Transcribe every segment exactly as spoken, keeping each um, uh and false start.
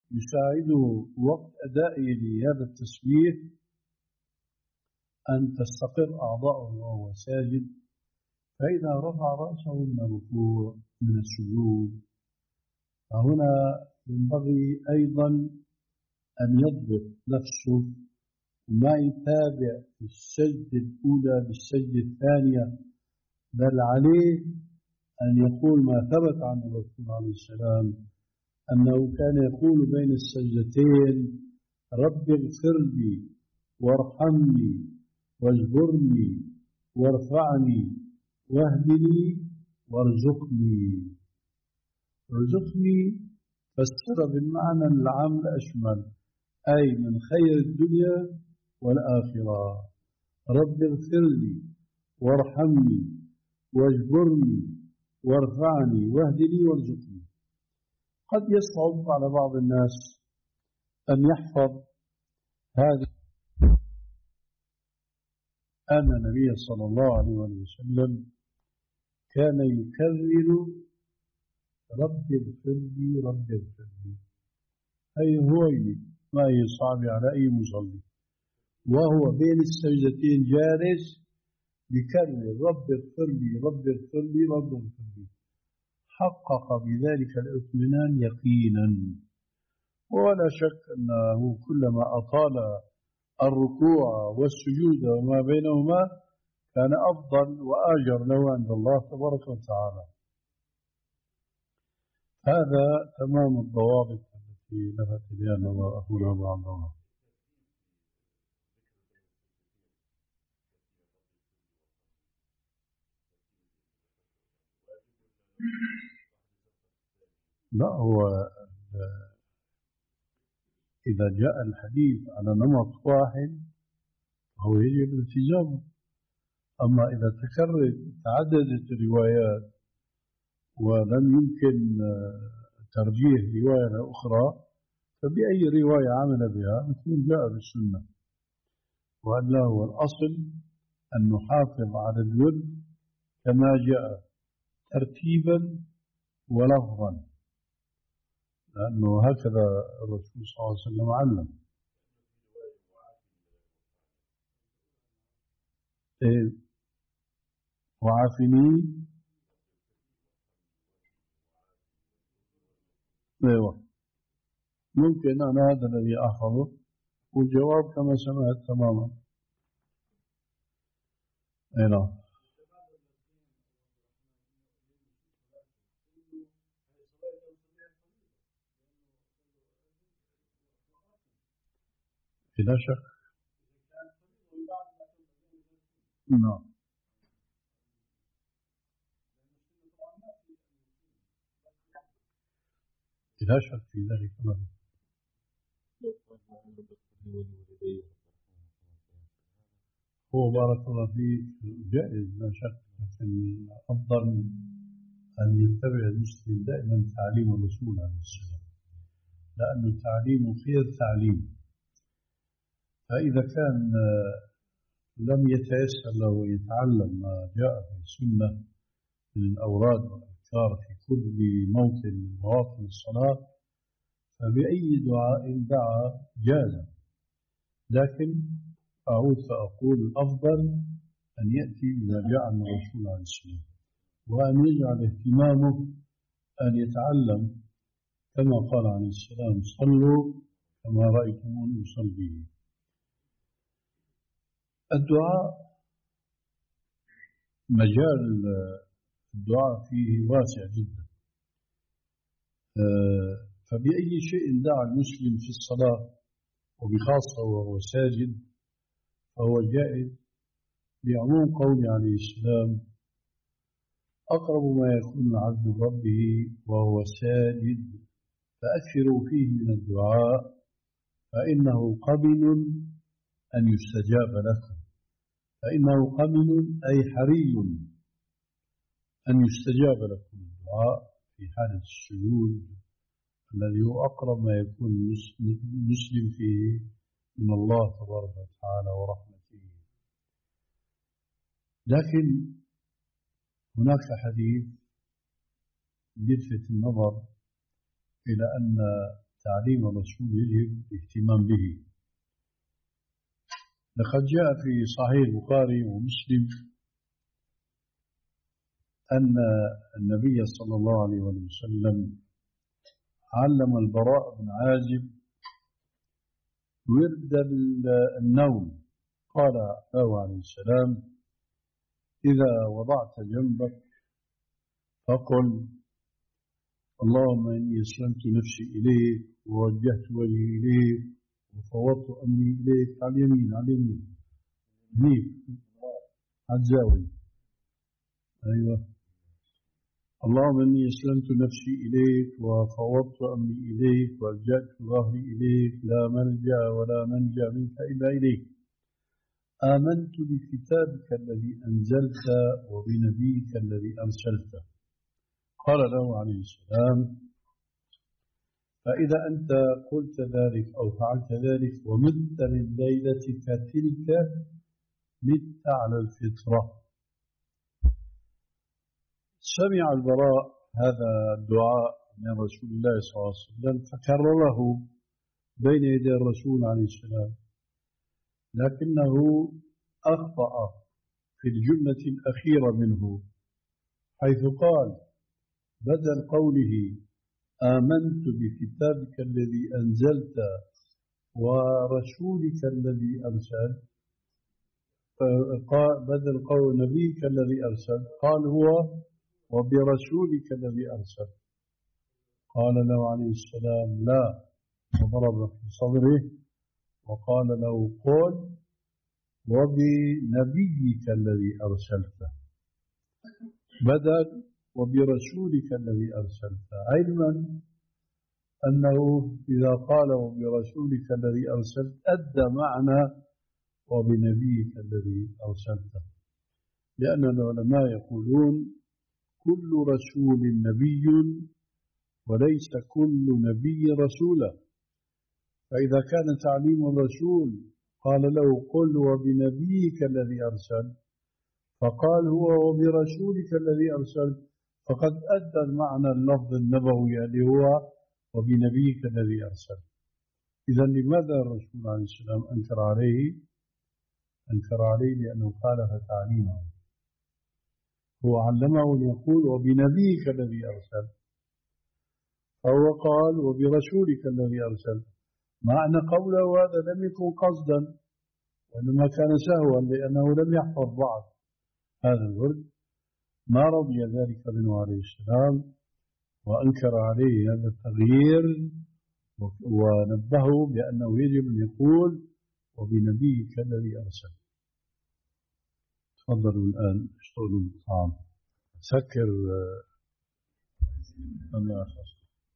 يساعده وقت أدائه لهذا التسبيح أن تستقر أعضاؤه وهو ساجد، فإذا رفع رأسه من الركوع من السجود، فهنا ينبغي أيضا أن يضبط نفسه وما يتابع في السجدة الأولى بالسجدة الثانية، بل عليه أن يقول ما ثبت عن الرسول عليه السلام أنه كان يقول بين السجدتين: رب اغفر لي وارحمني واجبرني وارفعني واهدني وارزقني. ارزقني فسر بالمعنى العام الأشمل، أي من خير الدنيا والآخرة. رب اغفر لي وارحمني واجبرني وارفعني واهدني وارزقني. قد يصعب على بعض الناس أن يحفظ هذه، أن النبي صلى الله عليه وسلم كان يكرر رب اغفر لي رب اغفر لي، أي هو ما يصعب على أي مصلي وهو بين السجدتين جالس يكرر رب اغفر لي رب اغفر لي رب اغفر لي، حقق بذلك الاطمئنان يقينا. ولا شك أنه كلما أطال الركوع والسجود وما بينهما كان أفضل وآجر له عند الله تبارك وتعالى. هذا تمام الضوابط التي لفت بها نظر هنا بعض الله. لا، هو إذا جاء الحديث على نمط واحد هو يجب الالتزام، أما إذا تكررت تعددت الروايات ولم يمكن ترجيح رواية أخرى فبأي رواية عمل بها مثل جاء بالسنة. وأنه هو الأصل أن نحافظ على الود كما جاء ترتيبا ولفظا، لأنه هكذا الرسول صلى الله عليه وسلم علم. إيه وعافني، ايوه ممكن أنا هذا الذي أحفظه، والجواب كما سمعت تماما. اي نعم. بلا شك. نعم. بلا شك في ذلك. هو بارك الله فيك جائز لا شك، لكن أفضل أن يتبع المسلم دائما تعليم الرسول عليه السلام، لأن التعليم خير تعليم. فإذا كان لم يتيسر له يتعلم ما جاء في السنة من الأوراد والأذكار في كل موطن من مواطن الصلاة فبأي دعاء دعا جاز، لكن أعود فأقول الأفضل أن يأتي بما جاء من الرسول عليه السلام، وأن يجعل اهتمامه أن يتعلم كما قال عليه السلام: صلوا كما رأيتموني أصلي. الدعاء مجال الدعاء فيه واسع جدا، فبأي شيء دعا المسلم في الصلاة وبخاصة وهو ساجد فهو جائز، بعموم قول عليه السلام: أقرب ما يكون العبد ربه وهو ساجد فأكثروا فيه من الدعاء فإنه قبل أن يستجاب لكم. فإنه قبل أي حري أن يستجاب لكم الدعاء في حالة السجود الذي هو أقرب ما يكون المسلم فيه من الله تبارك وتعالى ورحمته. لكن هناك حديث يلفت النظر إلى أن تعليم الرسول يجب الاهتمام به. لقد جاء في صحيح البخاري ومسلم أن النبي صلى الله عليه وسلم علم البراء بن عازب ورد النوم. قال له عليه السلام: إذا وضعت جنبك فقل: اللهم إني أسلمت نفسي إليك ووجهت وجهي إليك وفوضت أمري إليك. على اليمين على اليمين هنيك على الزاوية. أيوة. اللهم إني أسلمت نفسي إليك وفوضت أمري إليك وألجأت ظهري إليك، لا ملجأ ولا منجا منك إلا إليك. آمنت بكتابك الذي أنزلت وبنبيك الذي أرسلته. قال له عليه السلام: فإذا أنت قلت ذلك أو فعلت ذلك ومت من ليلتك تلك مت على الفطرة. سمع البراء هذا الدعاء من رسول الله صلى الله عليه وسلم فكرره بين يدي الرسول عليه السلام، لكنه أخطأ في الجملة الأخيرة منه، حيث قال بدل قوله آمنت بكتابك الذي أنزلت ورسولك الذي أرسل، بدل قول نبيك الذي أرسل قال هو وبرسولك الذي أرسل. قال له عليه السلام: لا، وضرب في صدره وقال له: قل وبنبيك الذي أرسلته بدل وبرسولك الذي أرسلته، علما أنه إذا قال وبرسولك الذي أرسلت أدى معنى وبنبيك الذي أرسلته، لأن العلماء يقولون كل رسول نبي وليس كل نبي رسولا. فإذا كان تعليم الرسول قال له: قل وبنبيك الذي أرسل، فقال هو وبرسولك الذي أرسل، فقد أدى المعنى اللفظ النبوي اللي هو وبنبيك الذي أرسل. إذا لماذا الرسول عليه السلام أنكر عليه؟ أنكر عليه لأنه خالف تعليمه. هو علمه ليقول وبنبيك الذي أرسل، فهو قال وبرسولك الذي أرسل. معنى قوله هذا لم يكن قصدا، وإنما كان سهوا لأنه لم يحفظ بعض هذا الورد. ما رضي ذلك منه عليه السلام وأنكر عليه هذا التغيير، ونبهه بأنه يجب أن يقول وبنبيك الذي أرسل. تفضلوا الآن اشتغلوا بالطعام. سكر الله أخص.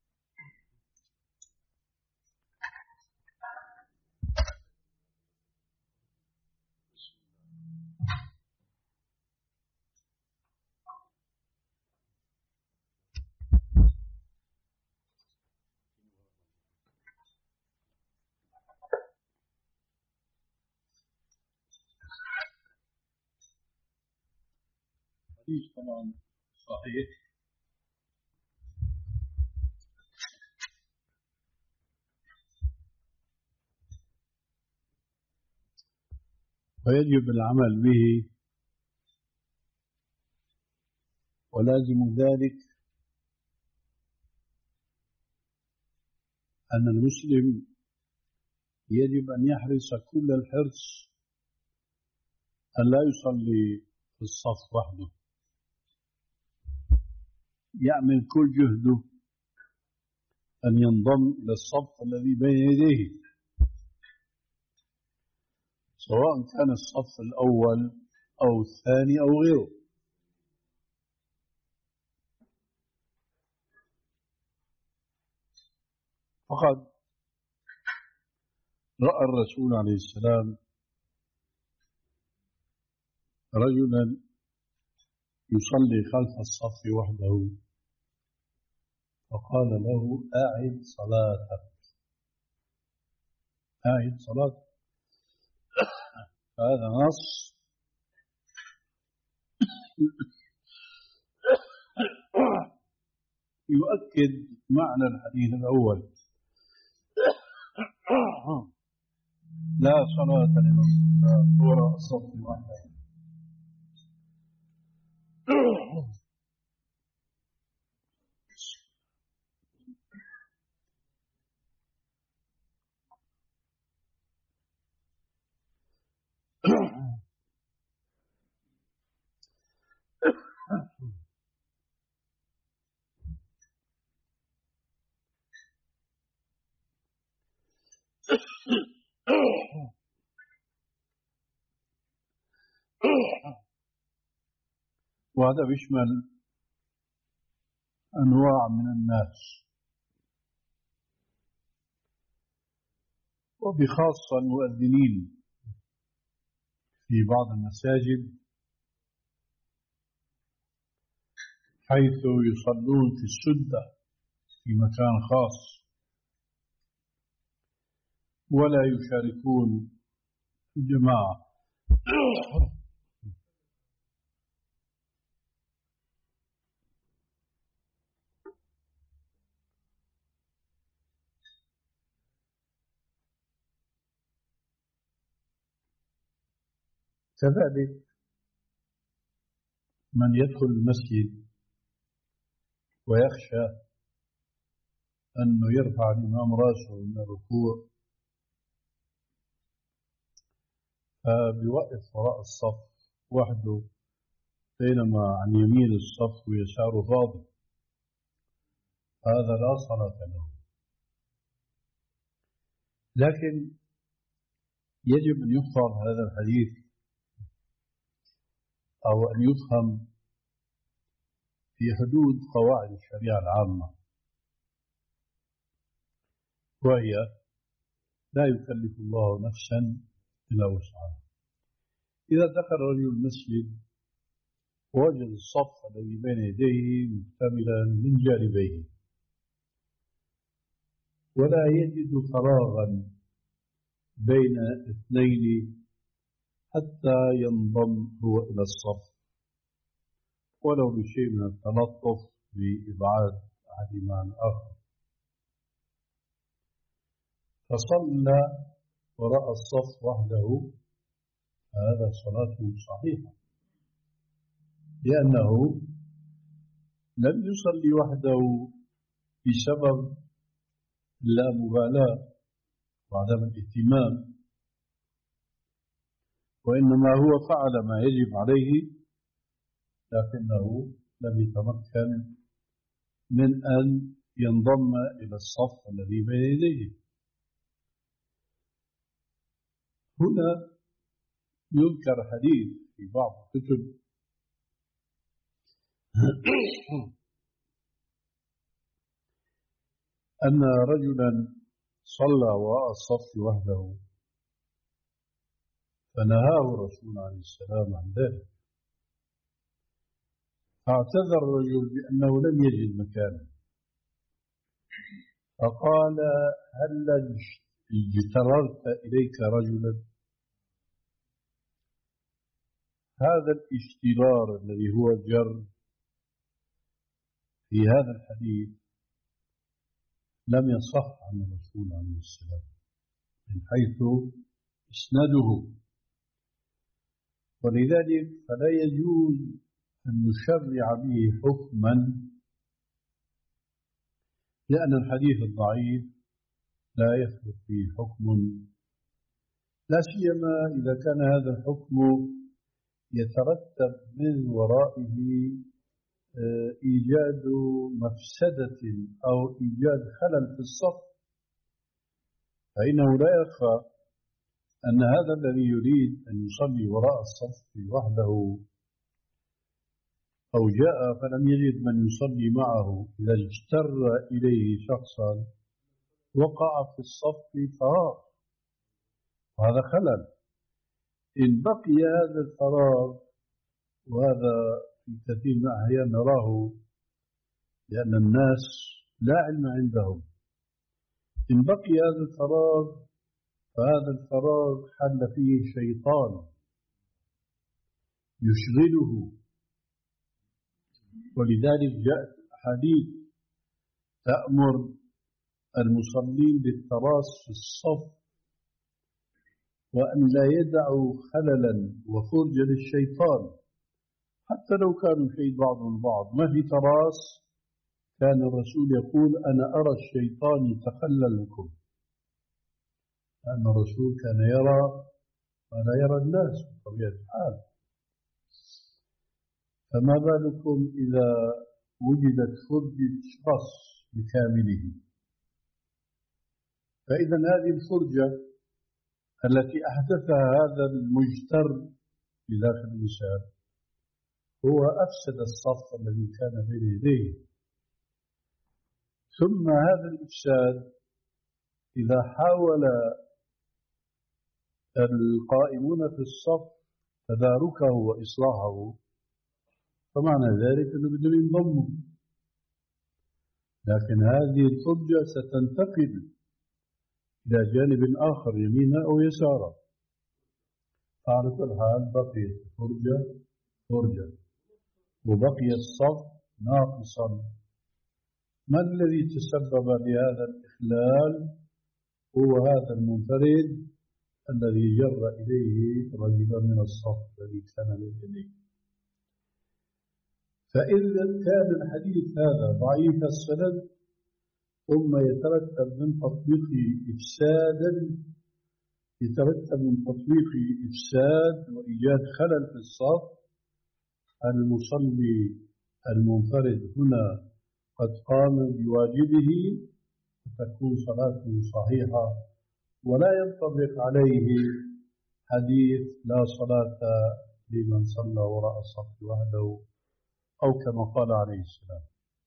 حديث طبعا صحيح، ويجب العمل به، ولازم ذلك أن المسلم يجب أن يحرص كل الحرص أن لا يصلي في الصف وحده، يعمل كل جهده أن ينضم إلى الصف الذي بين يديه، سواء كان الصف الأول أو الثاني أو غيره. فقد رأى الرسول عليه السلام رجلا يصلي خلف الصف وحده، فقال له: أعد صلاتك، أعد صلاتك. هذا نص يؤكد معنى الحديث الأول، لا صلاة لمن وراء الصف وحده. وهذا بيشمل أنواع من الناس، وبخاصة المؤذنين في بعض المساجد، حيث يصلون في السدة في مكان خاص ولا يشاركون الجماعة. كذلك من يدخل المسجد ويخشى أنه يرفع الإمام رأسه من الركوع، فبيوقف وراء الصف وحده، بينما عن يمين الصف ويساره فاضي، هذا لا صلاة له. لكن يجب أن يفهم هذا الحديث أو أن يفهم في حدود قواعد الشريعة العامة، وهي لا يكلف الله نفسا إلا وسعها. إذا دخل رجل المسجد ووجد الصف الذي بين يديه مكتملا من جانبيه ولا يجد فراغا بين اثنين حتى ينضم هو إلى الصف ولو بشيء من التلطف بإبعاد أحدهما عن الآخر، فصلى وراء الصف وحده، هذا صلاته صحيحة، لأنه لم يصلي وحده بسبب لا مبالاة وعدم الاهتمام، وإنما هو فعل ما يجب عليه، لكنه لم يتمكن من أن ينضم إلى الصف الذي بين يديه. هنا يذكر حديث في بعض الكتب أن رجلا صلى وراء الصف وحده فنهاه الرسول عليه السلام عن ذلك، فاعتذر الرجل بأنه لم يجد مكانا، فقال: هل اجتررت إليك رجلا؟ هذا الاشترار الذي هو الجر في هذا الحديث لم يصح عن الرسول عليه السلام من حيث إسناده، ولذلك فلا يجوز أن نشرع به حكما، لأن الحديث الضعيف لا يثبت فيه حكم، لا سيما إذا كان هذا الحكم يترتب من ورائه إيجاد مفسدة أو إيجاد خلل في الصف، فإنه لا يخفى أن هذا الذي يريد أن يصلي وراء الصف وحده أو جاء فلم يجد من يصلي معه، إذا اجتر إليه شخصا وقع في الصف فراغ، وهذا خلل. إن بقي هذا الفراغ، وهذا في كثير من الأحيان نراه لأن الناس لا علم عندهم، إن بقي هذا الفراغ فهذا الفراغ حل فيه شيطان يشغله، ولذلك جاءت أحاديث تأمر المصلين بالتراص في الصف وأن لا يدعوا خللا وفرجا للشيطان، حتى لو كانوا شيء بعض من بعض، ما في تراص. كان الرسول يقول أنا أرى الشيطان يتخللكم، لأن الرسول كان يرى ما لا يرى الناس بطبيعة الحال. فما بالكم إذا وجدت فرجة شخص بكامله؟ فإذا هذه الفرجة التي أحدثها هذا المجتر في داخل الإنسان هو أفسد الصف الذي كان بين يديه. ثم هذا الإفساد إذا حاول القائمون في الصف تداركه وإصلاحه، فمعنى ذلك أنه بدهم ينضموا، لكن هذه الفرجة ستنتقل إلى جانب آخر يمينا أو يسارا. على كل حال بقيت فرجة فرجة وبقي الصف ناقصا. من الذي تسبب بهذا الإخلال؟ هو هذا المنفرد الذي جر إليه رجلا من الصف الذي كان من يديه. فإذا كان الحديث هذا ضعيف السند ثم يترتب من تطبيقه إفسادا يترتب من تطبيقه إفساد وإيجاد خلل في الصف، المصلي المنفرد هنا قد قام بواجبه فتكون صلاته صحيحة، ولا ينطبق عليه حديث لا صلاة لمن صلى وراء الصف وحده، أو كما قال عليه السلام.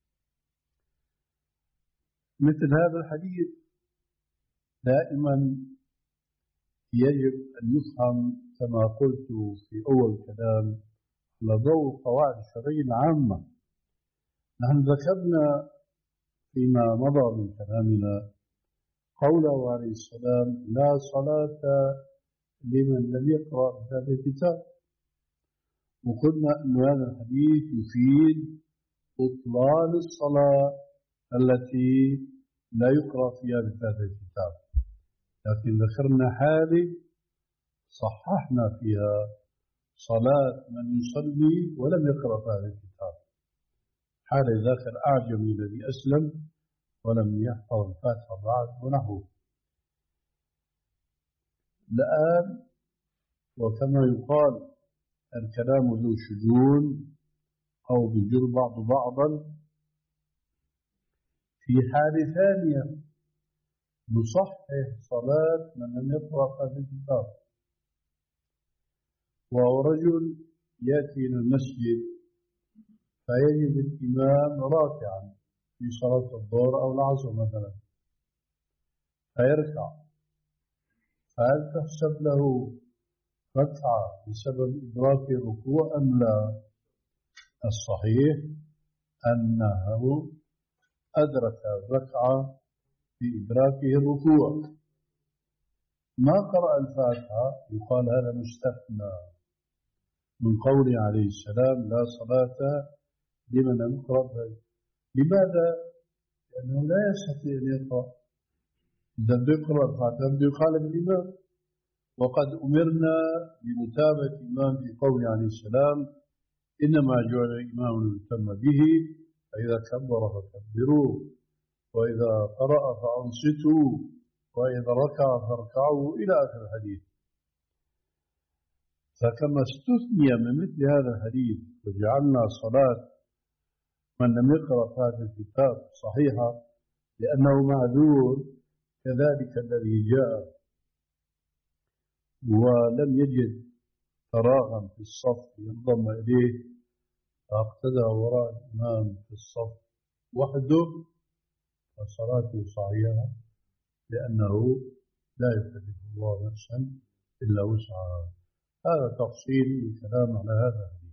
مثل هذا الحديث دائما يجب أن يفهم كما قلت في أول كلام على ضوء القواعد الشرعية العامة. نحن ذكرنا فيما مضى من كلامنا قوله عليه السلام لا صلاة لمن لم يقرأ بهذا الكتاب، وقلنا أن هذا الحديث يفيد بطلان الصلاة التي لا يقرأ فيها بهذا الكتاب، لكن ذكرنا حالة صححنا فيها صلاة من يصلي ولم يقرأ هذا الكتاب، حال ذاك الأعجمي الذي أسلم ولم يحفظ الفاتحة بعد ونحوه. الآن وكما يقال الكلام ذو شجون أو بجر بعض بعضا، في حالة ثانية نصحح صلاة من لم يقرأ هذا الكتاب، وهو رجل يأتي إلى المسجد فيجد الإمام راكعا في صلاة الظهر أو العصر مثلا فيركع، فهل تحسب له ركعة بسبب إدراك الركوع أم لا؟ الصحيح أنه أدرك الركعة بإدراكه الركوع، ما قرأ الفاتحة يقال هذا مستثنى من قوله عليه السلام لا صلاة لمن لم يقرأ. لماذا؟ لأنه لا يستطيع أن يقرأ، إذا بده يقرأ الفاتحة بده يخالف الإمام، وقد أمرنا بمتابعة الإمام في قوله عليه السلام إنما جعل الإمام ليؤتم به فإذا كبر فكبروا وإذا قرأ فأنصتوا وإذا ركع فاركعوا إلى آخر الحديث. فكما استثني من مثل هذا الحديث وجعلنا صلاة من لم يقرأ هذا الكتاب صحيحة لأنه معذور، كذلك الذي جاء ولم يجد فراغا في الصف ينضم إليه فاقتدى وراء الإمام في الصف وحده فصلاته صحيحة، لأنه لا يكلف الله نفسا إلا وسعها. هذا تفصيل الكلام على هذا الحديث.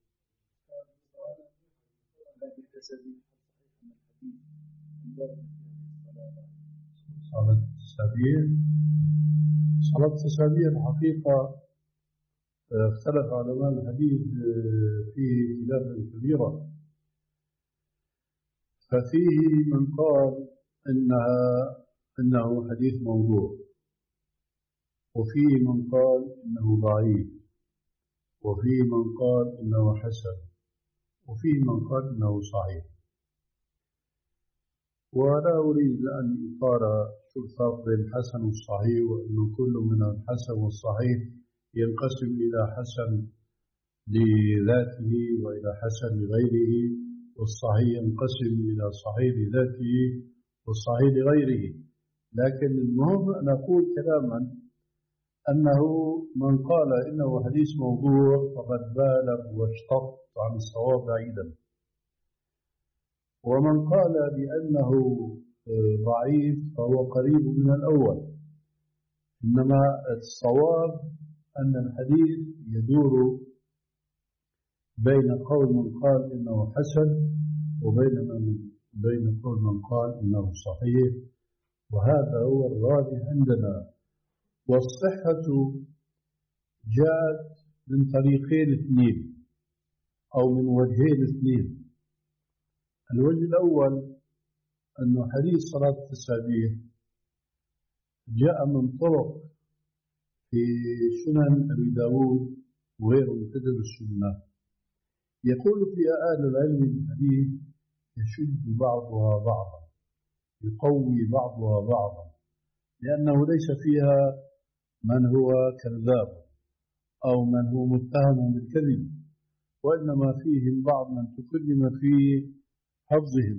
صلاة التسابيح صلاة التسابيح الحقيقة اختلف علماء الحديث فيه خلافا كبيرا، ففيه من قال إنها إنه حديث موضوع، وفيه من قال إنه ضعيف، وفيه من قال إنه حسن، وفيه من قال إنه صحيح. ولا أريد أن إطار شو الفرق بين الحسن والصحيح، وأنه كل من الحسن والصحيح ينقسم إلى حسن لذاته وإلى حسن لغيره، والصحيح ينقسم إلى صحيح لذاته والصحيح لغيره. لكن المهم أن أقول كلاما أنه من قال إنه حديث موضوع فقد بالغ واشتط عن الصواب بعيدا، ومن قال بأنه ضعيف فهو قريب من الأول. إنما الصواب أن الحديث يدور بين قول من قال إنه حسن وبين من بين قول من قال إنه صحيح، وهذا هو الراجح عندنا. والصحة جاءت من طريقين اثنين أو من وجهين اثنين. الوجه الأول أن حديث صلاة التسابيح جاء من طرق في سنن أبي داود وغير كتب السنة، يقول فيها أهل العلم الحديث يشد بعضها بعضا، يقوي بعضها بعضا، لأنه ليس فيها من هو كذاب أو من هو متهم بالكذب، وإنما فيهم بعض من تكلم في حفظهم.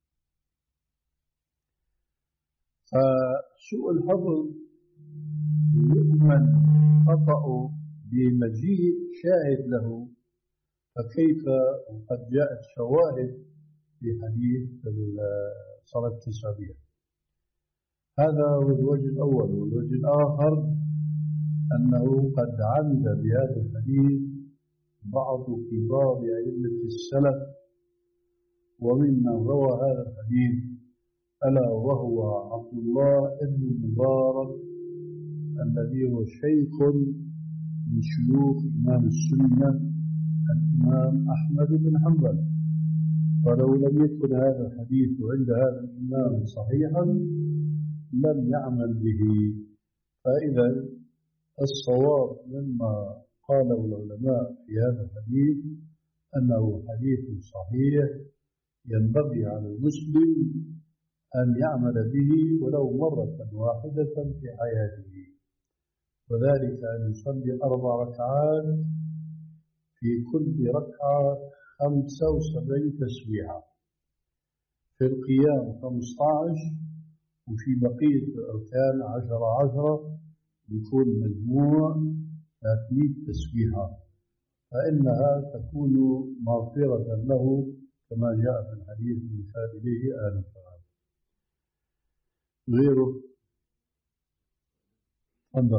فسوء الحفظ يؤمن خطأ بمجيء شاهد له، فكيف وقد جاءت شواهد في حديث صلاة التسابيح. هذا هو الوجه الأول. والوجه الآخر أنه قد عمد بهذا الحديث بعض كبار أئمة السلف وممن روى هذا الحديث، ألا وهو عبد الله بن المبارك الذي هو شيخ من شيوخ إمام السنة الإمام أحمد بن حنبل. فلو لم يكن هذا الحديث عند هذا الإمام صحيحا لم يعمل به. فإذا الصواب مما قاله العلماء في هذا الحديث أنه حديث صحيح ينبغي على المسلم أن يعمل به ولو مرة واحدة في حياته، وذلك أن يصلي أربع ركعات في كل ركعة خمسة وسبعين تسبيحة، في القيام خمسة عشر، وفي بقية الأركان عشرة عشرة، بيكون مجموع ثلاثمئة تسبيحة، فإنها تكون مغفرة له كما جاء في الحديث المشار إليه آنفا. غيره تفضل.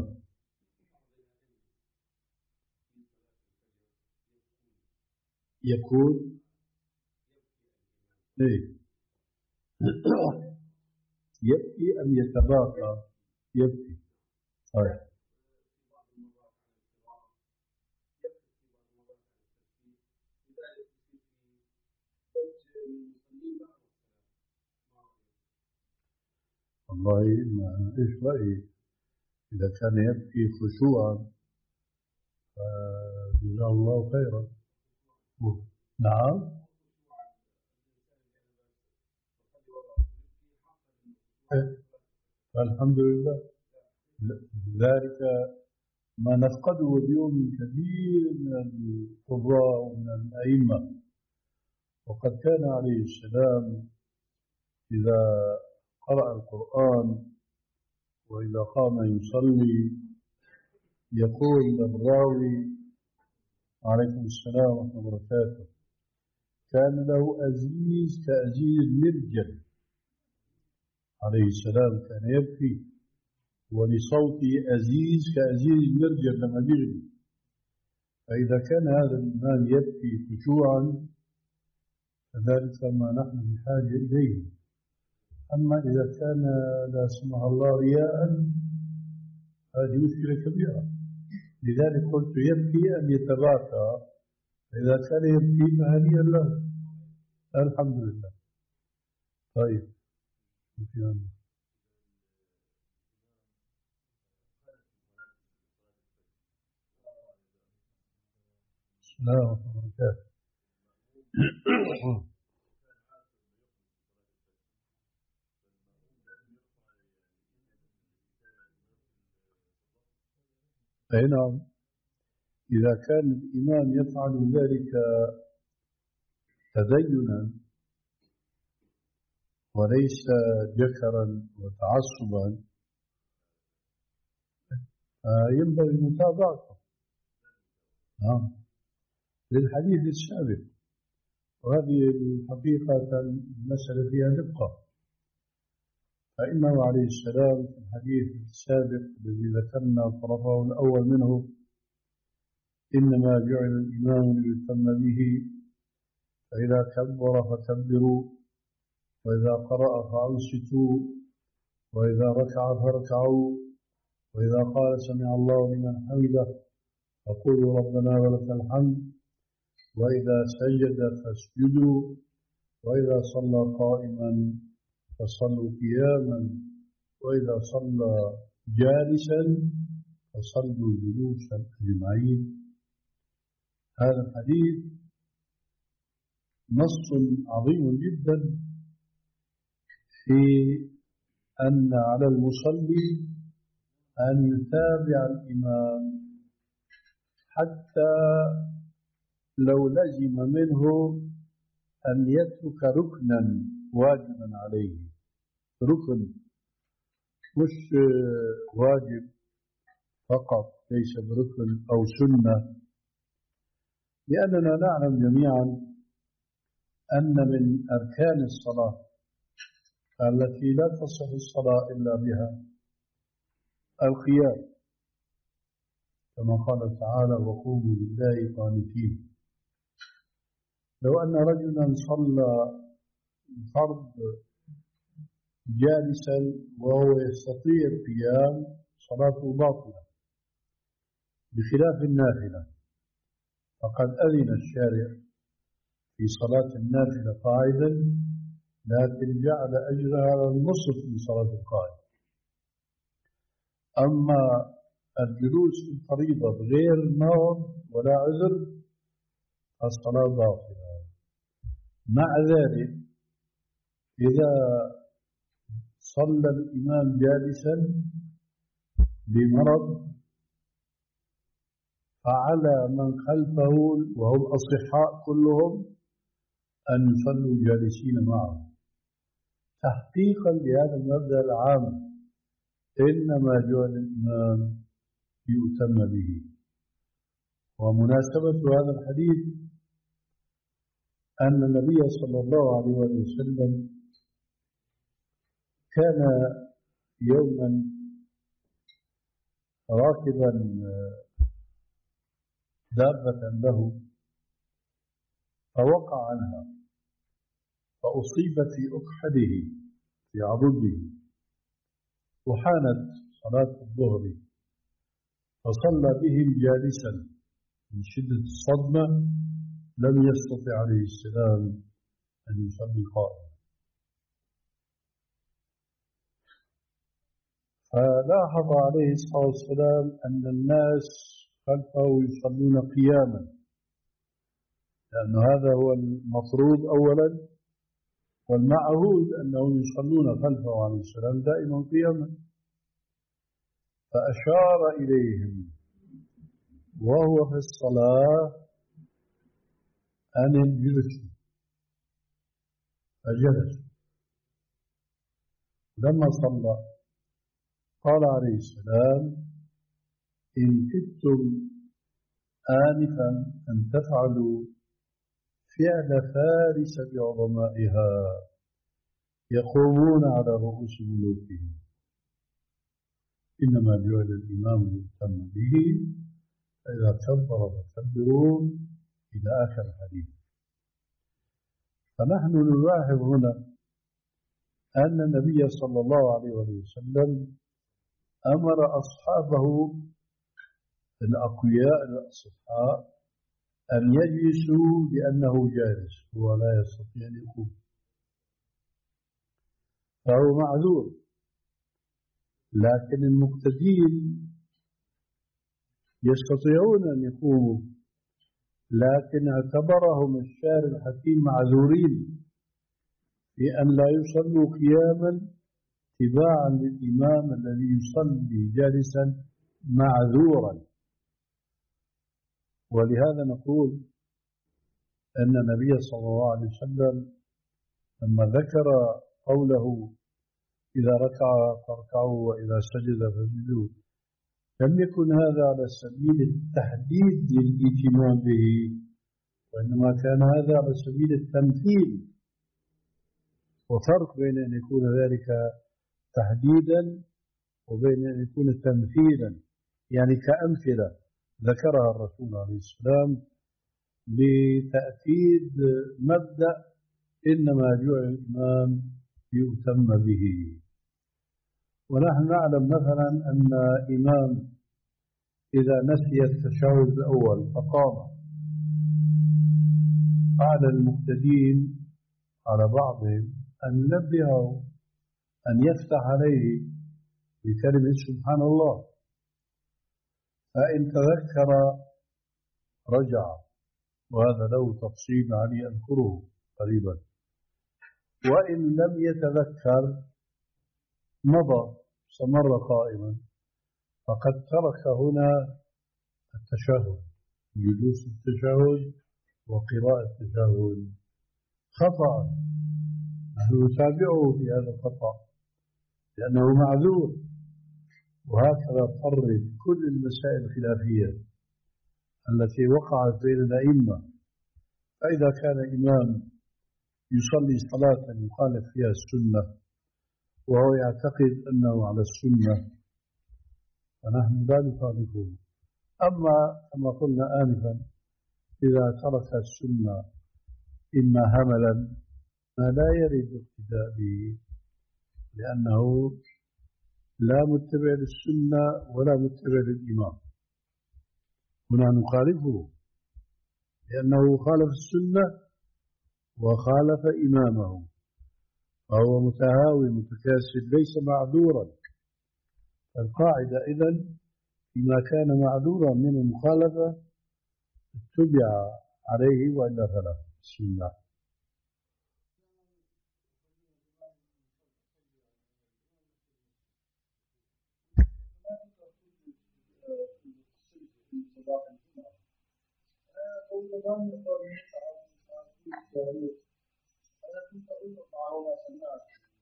يقول ايه يبكي أم يتباكى؟ يبكي. طيب. والله ما إيش رأيي، إذا كان يبكي خشوعا فجزاه الله خيرا. نعم. الحمد لله. ذلك ما نفقده اليوم من كثير من القضاة ومن الأئمة. وقد كان عليه السلام إذا قرأ القرآن وإذا قام يصلي يقول للراوي عليكم السلام ورحمة الله وبركاته كان له أزيز كأزيز المرجل عليه السلام، كان يبكي ولصوته أزيز كأزيز المرجل لما يغني. فإذا كان هذا الإمام يبكي خشوعا فذلك ما نحن بحاجة إليه. أما إذا كان لا سمح الله رياء هذه مشكلة كبيرة. لذلك قلت يبكي أم يتباكى؟ إذا كان يبكي فهنيئا له، الحمد لله. طيب. السلام ورحمة الله وبركاته. أي نعم، إذا كان الإمام يفعل ذلك تدينا وليس جكرا وتعصبا ينبغي متابعته. نعم، للحديث السابق، وهذه الحقيقة المسألة فيها دقة، فإنه عليه السلام في الحديث السابق الذي ذكرنا طرفه الأول منه: إنما جعل الإمام ليتم به، فإذا كبر فكبروا، وإذا قرأ فأنصتوا، وإذا ركع فاركعوا، وإذا قال سمع الله لمن حمده فقولوا ربنا ولك الحمد، وإذا سجد فاسجدوا، وإذا صلى قائما فصلوا قياما، وإذا صلى جالسا فصلوا جلوسا أجمعين. هذا الحديث نص عظيم جدا في أن على المصلي أن يتابع الإمام حتى لو لزم منه أن يترك ركنا واجبا عليه، ركن مش واجب فقط، ليس بركن أو سنة، لأننا نعلم جميعا أن من أركان الصلاة التي لا تصح الصلاة إلا بها القيام، كما قال تعالى: وقوموا لله قانتين. لو أن رجلا صلى الفرض جالسا وهو يستطيع القيام صلاته باطلة، بخلاف النافلة، فقد أذن الشارع في صلاة النافلة قاعدا، لكن جعل أجرها على النصف من صلاة القائم. أما الجلوس في الفريضة بغير نوم ولا عذر الصلاة باطلة. مع ذلك إذا صلى الإمام جالسا بمرض فعلى من خلفه وهم أصحاء كلهم أن يصلوا جالسين معه، تحقيقا لهذا المبدأ العام: إنما جعل الإمام ليؤتم به. ومناسبة هذا الحديث أن النبي صلى الله عليه وسلم كان يوما راكبا دابة له فوقع عنها فأصيب في أكحله في عضده، وحانت صلاة الظهر فصلى بهم جالسا من شدة الصدمة، لم يستطع عليه السلام أن يصلي قائما. فلاحظ عليه الصلاة والسلام أن الناس خلفه يصلون قياما، لأن هذا هو المفروض أولا، والمعهود أنهم يصلون خلفه عليه السلام دائما قياما. فأشار إليهم وهو في الصلاة أن يجلسوا، فجلسوا. لما صلى قال عليه السلام: إن كدتم آنفا أن تفعلوا فعل فارس بعظمائها يقومون على رؤوس ملوكهم، إنما جعل الإمام ليؤتم به، فإذا كبر فكبروا، إلى آخر الحديث. فنحن نلاحظ هنا أن النبي صلى الله عليه وسلم أمر أصحابه الأقوياء الأصحاء أن يجلسوا لأنه جالس، هو لا يستطيع أن يقوم، فهو معذور. لكن المقتدين يستطيعون أن يقوموا لكن اعتبرهم الشارع الحكيم معذورين في أن لا يصلوا قياما اتباعا للإمام الذي يصلي جالسا معذورا. ولهذا نقول أن النبي صلى الله عليه وسلم لما ذكر قوله إذا ركع فاركعوا وإذا سجد فسجدوا لم يكن هذا على سبيل التحديد للاهتمام به، وإنما كان هذا على سبيل التمثيل. وفرق بين أن يكون ذلك تحديدا وبين أن يكون تمثيلا، يعني كأمثلة ذكرها الرسول عليه السلام لتأكيد مبدأ إنما جعل الإمام يؤتم به. ونحن نعلم مثلا أن إمام إذا نسي التشهد الأول فقام، على المقتدين على بعضهم أن ينبهوا أن يفتح عليه بكلمة سبحان الله، فإن تذكر رجع، وهذا له تفصيل علي أذكره قريبا. وإن لم يتذكر مضى استمر قائما، فقد ترك هنا التشهد، جلوس التشهد وقراءة التشهد خطأ، نحن نتابعه في هذا الخطأ لأنه معذور. وهكذا قرر كل المسائل الخلافية التي وقعت بين الأئمة، فإذا كان إمام يصلي صلاة يخالف فيها السنة وهو يعتقد أنه على السنة فنحن لا نخالفه. أما كما قلنا آنفا إذا ترك السنة إما هملا ما لا يريد الاقتداء به، لأنه لا متبع للسنة ولا متبع للإمام، هنا نخالفه لأنه خالف السنة وخالف إمامه، فهو متهاوي متكاسل ليس معذورا. القاعدة إذن فيما كان معذورا من المخالفة اتبع عليه وإلا فلا. بسم الله. أنا كنت أقول معه ما سمعت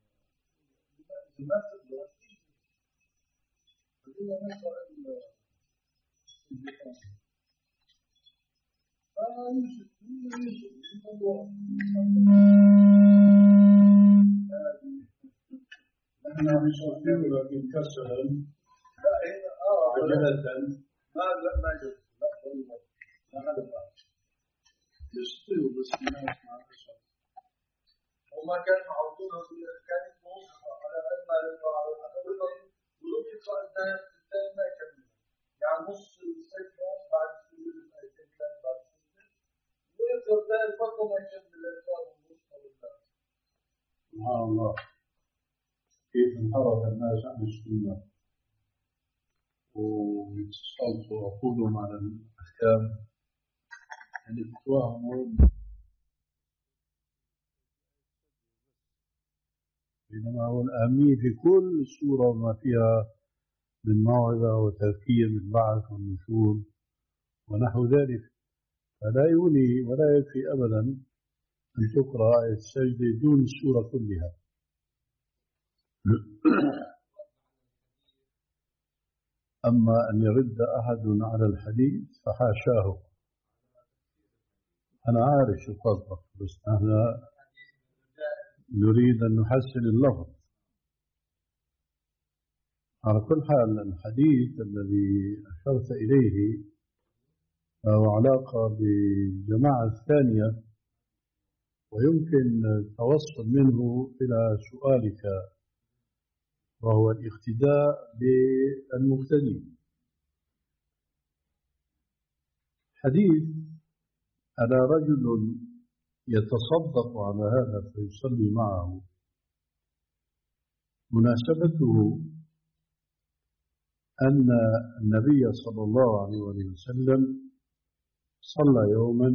لماذا دلوقتي بدنا نقرأ البيان فيوجد يوجد الموضوع نحن نصدر لكن كسرا لا هنا آه عجلة ما لا ما يجوز لا والله لا هذا بعد يستوي بس ما يسمع الصوت وما كان معروضا كانت موصفة على أن ما يطلع على الأول ولم يقرأ الناس الثاني ما يكمل يعني نص السجدة بعد سجود الآيتين كان بعد سجود ويقرأ الثاني برضه ما يكمل الإنسان ونص والله. سبحان الله كيف انحرف الناس عن السنة ويتصلوا وقولهم على الأحكام، يعني فتواهم بينما هو الأهمية في كل سورة وما فيها من موعظة وتذكير بالبعث والنشور ونحو ذلك، فلا يغني ولا يكفي أبدا أن تقرأ آية السجدة دون السورة كلها. أما أن يرد أحد على الحديث فحاشاه، أنا عارف شو قصدك بس نحن نريد أن نحسن اللفظ. على كل حال الحديث الذي أشرت إليه له علاقة بالجماعة الثانية، ويمكن التوصل منه إلى سؤالك وهو الاقتداء بالمقتدي. حديث على رجل يتصدق على هذا فيصلي معه، مناسبته أن النبي صلى الله عليه وسلم صلى يوما،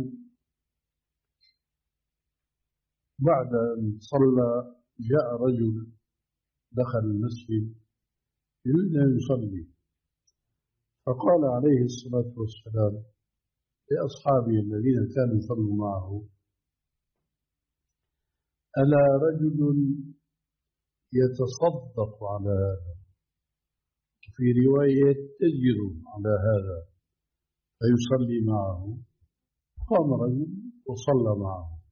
بعد أن صلى جاء رجل دخل المسجد يريد أن يصلي، فقال عليه الصلاة والسلام لأصحابه الذين كانوا يصلوا معه: ألا رجل يتصدق على هذا، في رواية تجر على هذا فيصلي معه. قام رجل وصلى معه.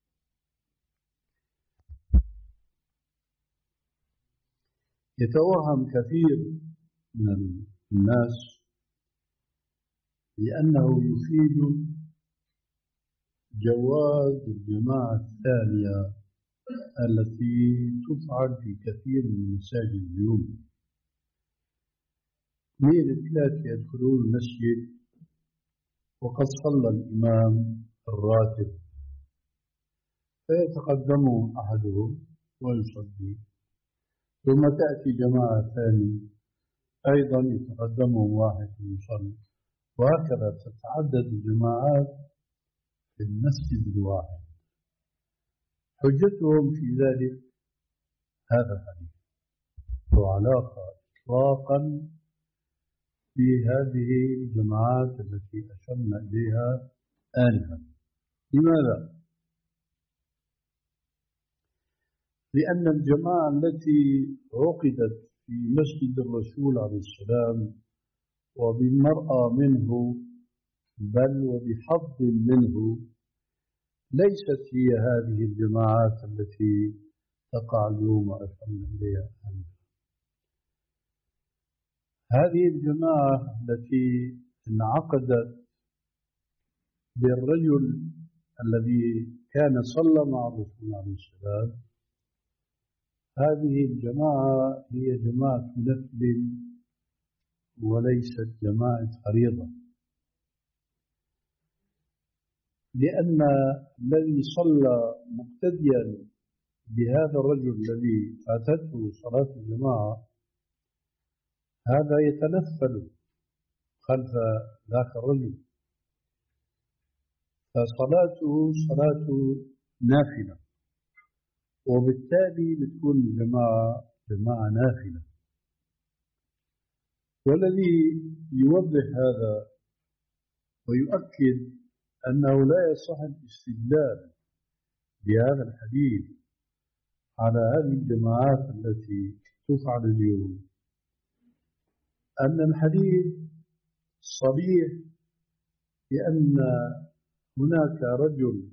يتوهم كثير من الناس بأنه يفيد جواز الجماعة الثانية التي تفعل في كثير من المساجد اليوم. اثنين ثلاثة يدخلون المسجد وقد صلى الإمام الراتب، فيتقدمهم أحدهم ويصلي، ثم تأتي جماعة ثانية أيضا يتقدمهم واحد ويصلي، وهكذا تتعدد الجماعات في المسجد الواحد. حجتهم في ذلك هذا الحديث، وعلاقة إطلاقا بهذه الجماعات التي أشرنا إليها آنفا. لماذا؟ لأن الجماعة التي عقدت في مسجد الرسول عليه السلام وبالمرأى منه بل وبحظ منه ليست هي هذه الجماعات التي تقع اليوم وأشرنا إليها آنفا. هذه الجماعة التي انعقدت بالرجل الذي كان صلى مع الرسول عليه السلام، هذه الجماعة هي جماعة نفل وليست جماعة فريضة، لأن الذي صلى مقتديا بهذا الرجل الذي فاتته صلاة الجماعة هذا يتنفل خلف ذاك الرجل، فصلاته صلاة نافلة، وبالتالي بتكون الجماعة جماعة نافلة. والذي يوضح هذا ويؤكد أنه لا يصح الاستدلال بهذا الحديث على هذه الجماعات التي تفعل اليوم أن الحديث صريح بأن هناك رجل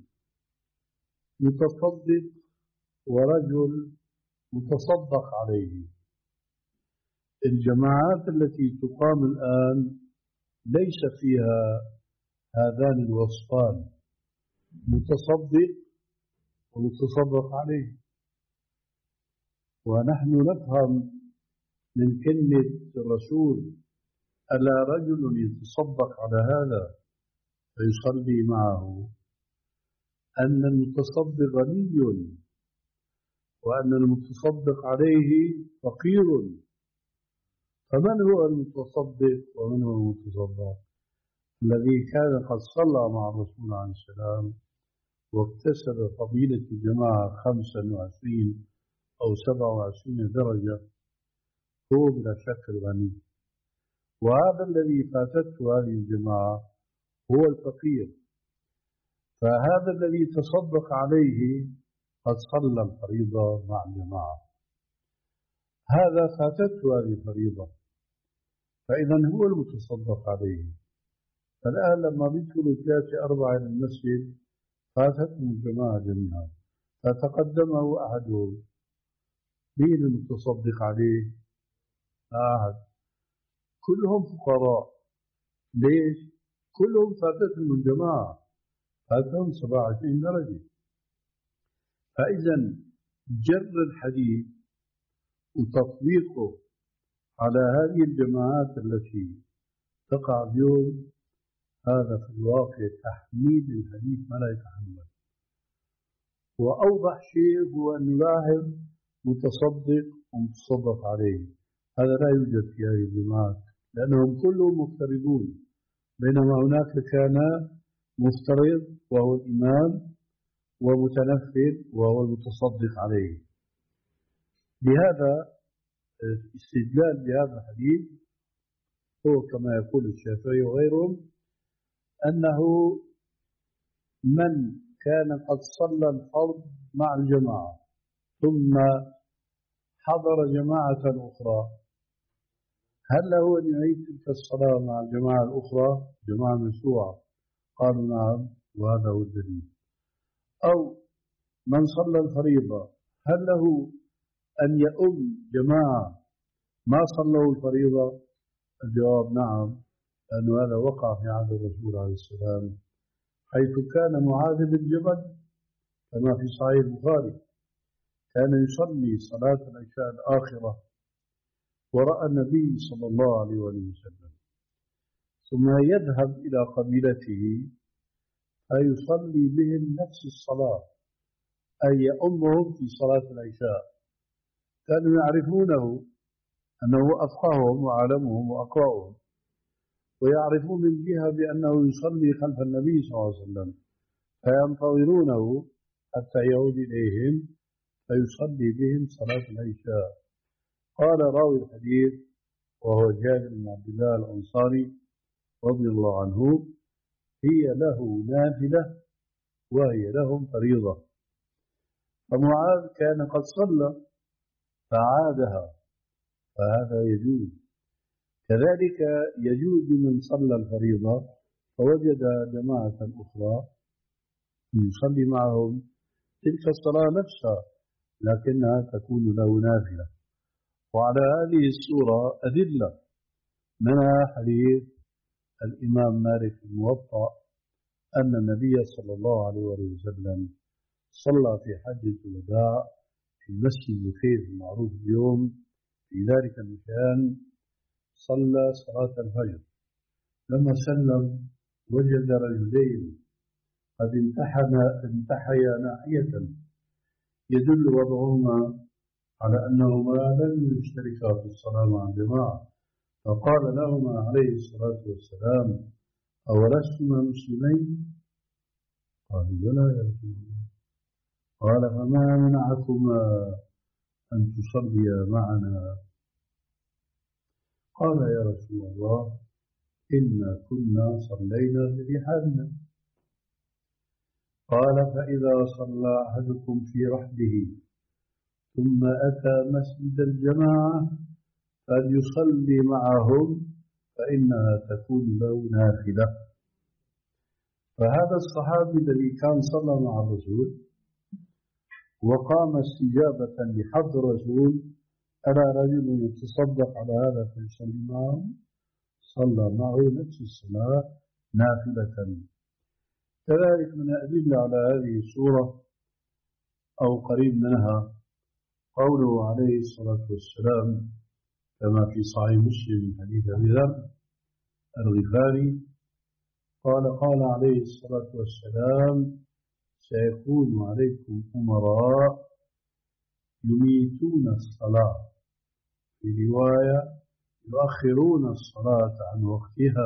متصدق ورجل متصدق عليه. الجماعات التي تقام الآن ليس فيها هذان الوصفان، متصدق ومتصدق عليه. ونحن نفهم من كلمة الرسول ألا رجل يتصدق على هذا فيصلي معه أن المتصدق غني وأن المتصدق عليه فقير. فمن هو المتصدق ومن هو المتصدق؟ الذي كان قد صلى مع الرسول عليه السلام واكتسب فضيلة الجماعة خمسة وعشرين أو سبعة وعشرين درجة هو بلا شك الغني، وهذا الذي فاتته هذه الجماعة هو الفقير. فهذا الذي تصدق عليه قد صلى الفريضة مع الجماعة، هذا فاتته هذه الفريضة، فإذا هو المتصدق عليه. فالآن لما بيدخلوا ثلاثة أربعة إلى المسجد فاتتهم الجماعة جميعا، فتقدمه أحدهم، مين المتصدق عليه؟ أحد، كلهم فقراء. ليش؟ كلهم فاتتهم الجماعة، فاتهم سبعة وعشرين درجة. فإذا جر الحديث وتطبيقه على هذه الجماعات التي تقع اليوم هذا في الواقع تحميل الحديث ما لا يتحمل. وأوضح شيء هو أن نلاحظ متصدق ومتصدق عليه، هذا لا يوجد في هذه الجماعات لأنهم كلهم مفترضون، بينما هناك كان مفترض وهو الإمام، ومتنفل وهو المتصدق عليه. بهذا استدلال بهذا الحديث هو كما يقول الشافعي وغيرهم أنه من كان قد صلى الفرض مع الجماعة ثم حضر جماعة أخرى، هل له أن يعيد تلك الصلاة مع الجماعة الأخرى جماعة مشروعة؟ قالوا نعم، وهذا هو الدليل. أو من صلى الفريضة هل له أن يؤم جماعة ما صلوا الفريضة؟ الجواب نعم، لأن هذا وقع في عهد الرسول عليه السلام، حيث كان معاذ بن جبل كما في صحيح البخاري كان يصلي صلاة العشاء الآخرة ورأى النبي صلى الله عليه وسلم، ثم يذهب إلى قبيلته فيصلي بهم نفس الصلاة، أي يؤمهم في صلاة العشاء. كانوا يعرفونه أنه أفقههم وعلمهم وأقرأهم، ويعرفون من جهة بأنه يصلي خلف النبي صلى الله عليه وسلم، فينتظرونه حتى يعود إليهم فيصلي بهم صلاة العشاء. قال راوي الحديث وهو جابر بن عبد الله الأنصاري رضي الله عنه: هي له نافلة وهي لهم فريضة. فمعاذ كان قد صلى فعادها، فهذا يجوز. كذلك يجوز من صلى الفريضة فوجد جماعة أخرى يصلي معهم تلك الصلاة نفسها، لكنها تكون له نافلة. وعلى هذه الصورة أدلة، منها حديث الإمام مالك الموطأ أن النبي صلى الله عليه وسلم صلى في حجة الوداع في مسجد الخير المعروف اليوم في ذلك المكان، صلى صلاة الفجر. لما سلم وجد رجلين قد انتحنا انتحيا ناحية يدل وضعهما على أنهما لم يشتركا في الصلاة مع الجماعة، فقال لهما عليه الصلاة والسلام: أولستما مسلمين؟ قالوا: بلى يا رسول الله. قال: فما منعكما أن تصليا معنا؟ قال: يا رسول الله، إنا كنا صلينا برحالنا. قال: فإذا صلى أحدكم في رحله ثم أتى مسجد الجماعة فليصلي معهم فإنها تكون له نافلة. فهذا الصحابي الذي كان صلى مع الرسول وقام استجابة لحظ الرسول، ألا رجل يتصدق على هذا فيصلي معه؟ صلى معه نفس الصلاة نافلة. كذلك من الأدلة على هذه الصورة أو قريب منها قوله عليه الصلاة والسلام كما في صحيح مسلم من حديث أبي ذر الغفاري قال: قال عليه الصلاة والسلام: سيكون عليكم أمراء يميتون الصلاة، في رواية يؤخرون الصلاة عن وقتها،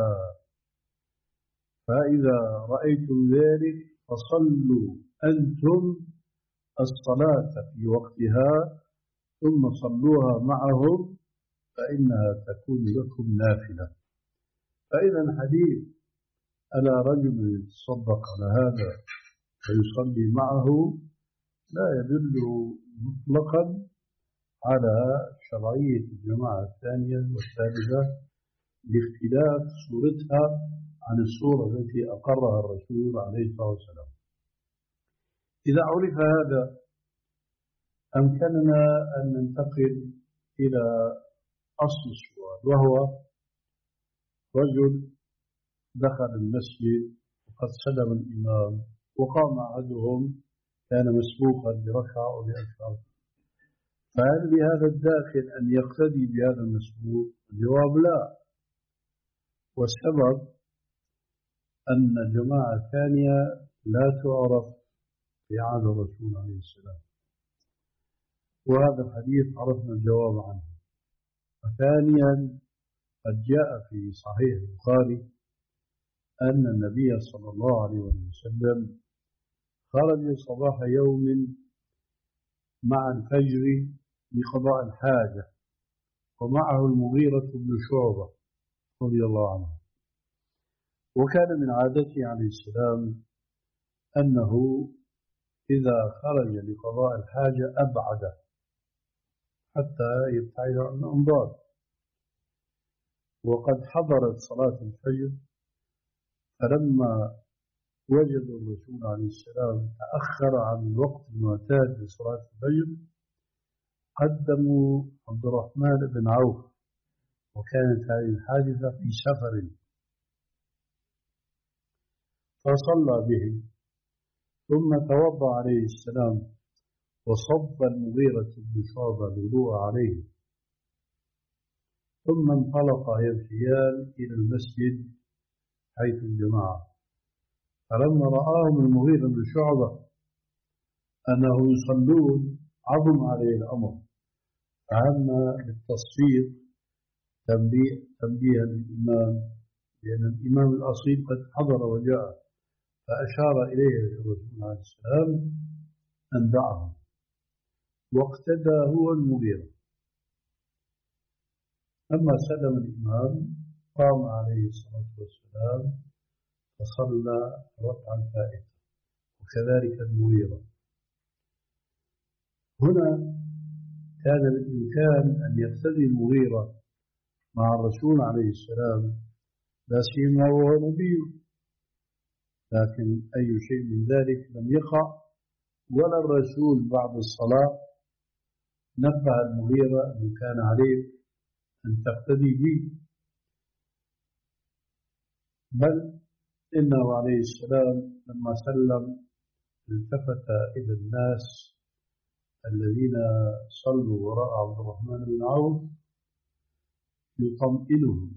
فإذا رأيتم ذلك فصلوا أنتم الصلاة في وقتها ثم صلوها معهم فإنها تكون لكم نافلة. فإذا الحديث ألا رجل يتصدق على هذا فيصلي معه لا يدل مطلقا على شرعية الجماعة الثانية والثالثة لاختلاف صورتها عن الصورة التي أقرها الرسول عليه الصلاة والسلام. إذا عرف هذا أمكننا أن ننتقل إلى أصل السؤال، وهو رجل دخل المسجد وقد سلم الإمام وقام أحدهم كان مسبوقا بركعة أو بأكثر، فهل بهذا الداخل أن يقتدي بهذا المسبوق؟ الجواب لا، والسبب أن جماعة ثانية لا تعرف في عهد الرسول عليه السلام، وهذا الحديث عرفنا الجواب عنه. وثانيا قد جاء في صحيح البخاري أن النبي صلى الله عليه وسلم خرج صباح يوم مع الفجر لقضاء الحاجة، ومعه المغيرة بن شعبة رضي الله عنه. وكان من عادته عليه السلام أنه إذا خرج لقضاء الحاجة أبعد حتى يبتعد عن الأنظار. وقد حضرت صلاة الفجر، فلما وجدوا الرسول عليه السلام تأخر عن الوقت المعتاد لصلاة الفجر قدموا عبد الرحمن بن عوف، وكانت هذه الحادثة في سفر، فصلى به ثم توضأ عليه السلام وصب المغيرة بن شعبة الوضوء عليه، ثم انطلق يمشيان إلى المسجد حيث الجماعة. فلما رآهم المغيرة بن شعبة أنه يصلون عظم عليه الأمر، فهم بالتصفيق تنبيه الإمام لأن الإمام الأصيل قد حضر وجاء، فأشار إليه الرسول عليه السلام أن دعهم، واقتدى هو المغيرة. لما سلم الإمام قام عليه الصلاة والسلام فصلى ركعا فائتة، وكذلك المغيرة. هنا كان بالإمكان أن يقتدي المغيرة مع الرسول عليه السلام، لا سيما وهو نبي، لكن أي شيء من ذلك لم يقع، ولا الرسول بعد الصلاة نبه المغيرة أنه كان عليك أن تقتدي به، بل إنه عليه السلام لما سلم التفت إلى الناس الذين صلوا وراء عبد الرحمن بن عوف يطمئنهم،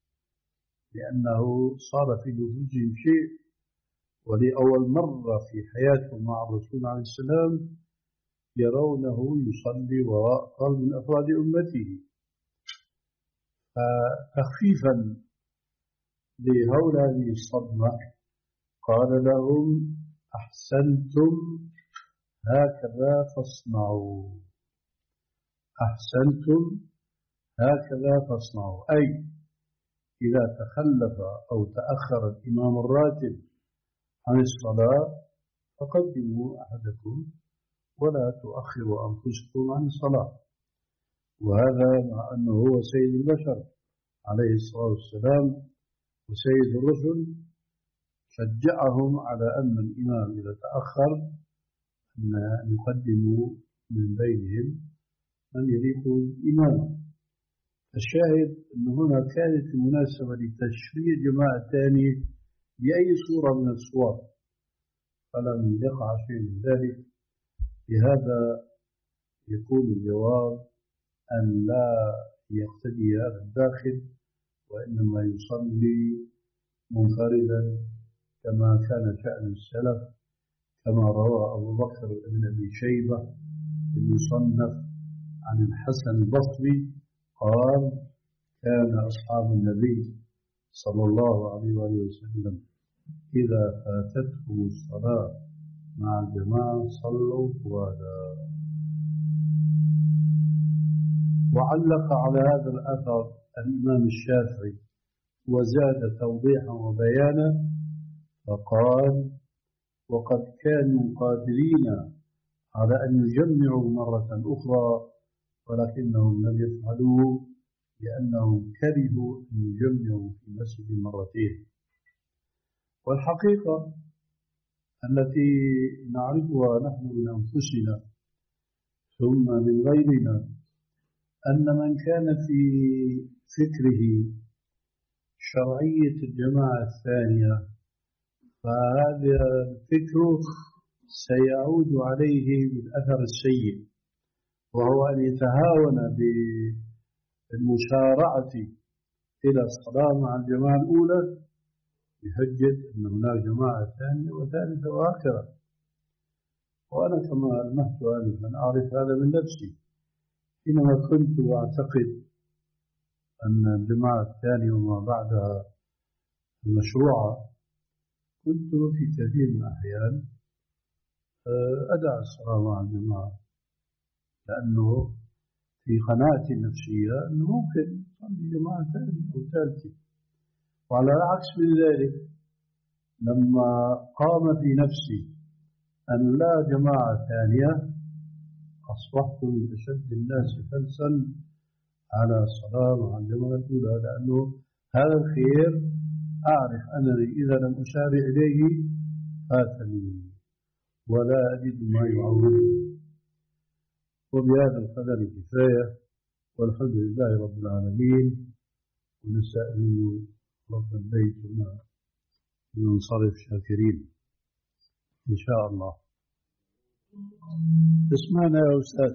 لأنه صار في نفوسهم شيء، ولأول مرة في حياتهم مع الرسول عليه السلام يرونه يصلي وراء فرد من أفراد أمته. فتخفيفا لهول هذه الصدمة قال لهم: أحسنتم هكذا فاصنعوا، أحسنتم هكذا فاصنعوا، أي إذا تخلف أو تأخر الإمام الراتب عن الصلاة فقدموا أحدكم ولا تؤخروا أنفسكم عن الصلاة. وهذا مع أنه هو سيد البشر عليه الصلاة والسلام وسيد الرسل، شجعهم على أن الإمام إذا تأخر أن يقدموا من بينهم من يليق بالإمام. الشاهد أن هنا كانت المناسبة لتشريع جماعة ثانية بأي صورة من الصور، فلم يقع شيء من ذلك. لهذا يكون الجواب أن لا يقتدي هذا الداخل، وإنما يصلي منفردا كما كان شأن السلف، كما روى أبو بكر بن أبي شيبة في المصنف عن الحسن البصري قال: كان أصحاب النبي صلى الله عليه وآله وسلم إذا فاتتهم الصلاة مع الجماعة صلوا فرادا. وعلق على هذا الأثر الإمام الشافعي وزاد توضيحا وبيانا فقال: وقد كانوا قادرين على أن يجمعوا مرة أخرى، ولكنهم لم يفعلوا لأنهم كرهوا أن يجمعوا في المسجد مرتين. والحقيقة التي نعرفها نحن من أنفسنا ثم من غيرنا أن من كان في فكره شرعية الجماعة الثانية فهذا الفكر سيعود عليه بالأثر السيء، وهو أن يتهاون بالمسارعة إلى الصلاة مع الجماعة الأولى بحجة أن هناك جماعة ثانية وثالثة وآخرة. وأنا كما ألمحت آنفا أعرف هذا من نفسي، حينما كنت أعتقد أن الجماعة الثانية وما بعدها المشروعة كنت في كثير من الأحيان أدع الصلاة مع الجماعة، لأنه في قناعتي النفسية أنه ممكن تصلي جماعة ثانية أو ثالثة. وعلى العكس من ذلك لما قام في نفسي أن لا جماعة ثانية أصبحت من أشد الناس حرصا على الصلاة مع الجماعة الأولى، لأنه هذا الخير أعرف أنني إذا لم أسارع إليه فاتني ولا أجد ما يعوضه. وبهذا القدر كفاية، والحمد لله رب العالمين، ونستأذن رب البيت وننصرف شاكرين إن شاء الله. اسمعنا يا أستاذ.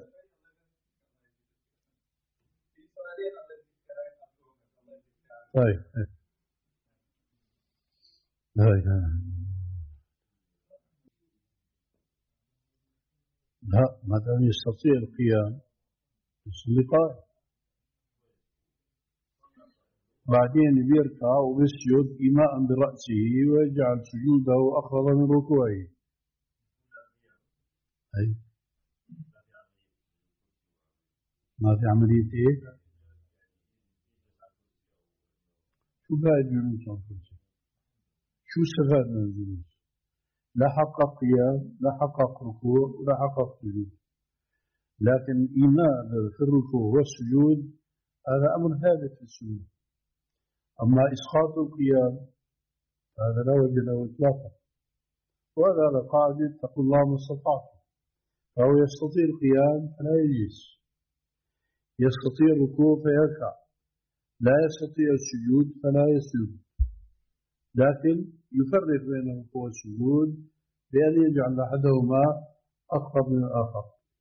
طيب لا إله لا، ما دام يستطيع القيام يصلي قائم، بعدين بيركع وبيسجد إيماء برأسه ويجعل سجوده أقرب من ركوعه. أي ما في عملية إيه؟ شو بقى الجلوس على الكرسي؟ شو استفاد من الجلوس؟ لا حقق قيام، لا حقق ركوع، ولا حقق سجود. لكن إيماء في الركوع والسجود هذا أمر ثابت في السنة. أما إسقاط القيام هذا لا وجه له إطلاقا، وهذا على قاعدة اتقوا الله ما استطعتم. فهو يستطيع القيام فلا يجلس، يستطيع الركوع فيركع، لا يستطيع السجود فلا يسجد، لكن يفرق بين الركوع والسجود بأن يجعل أحدهما أقرب من الآخر.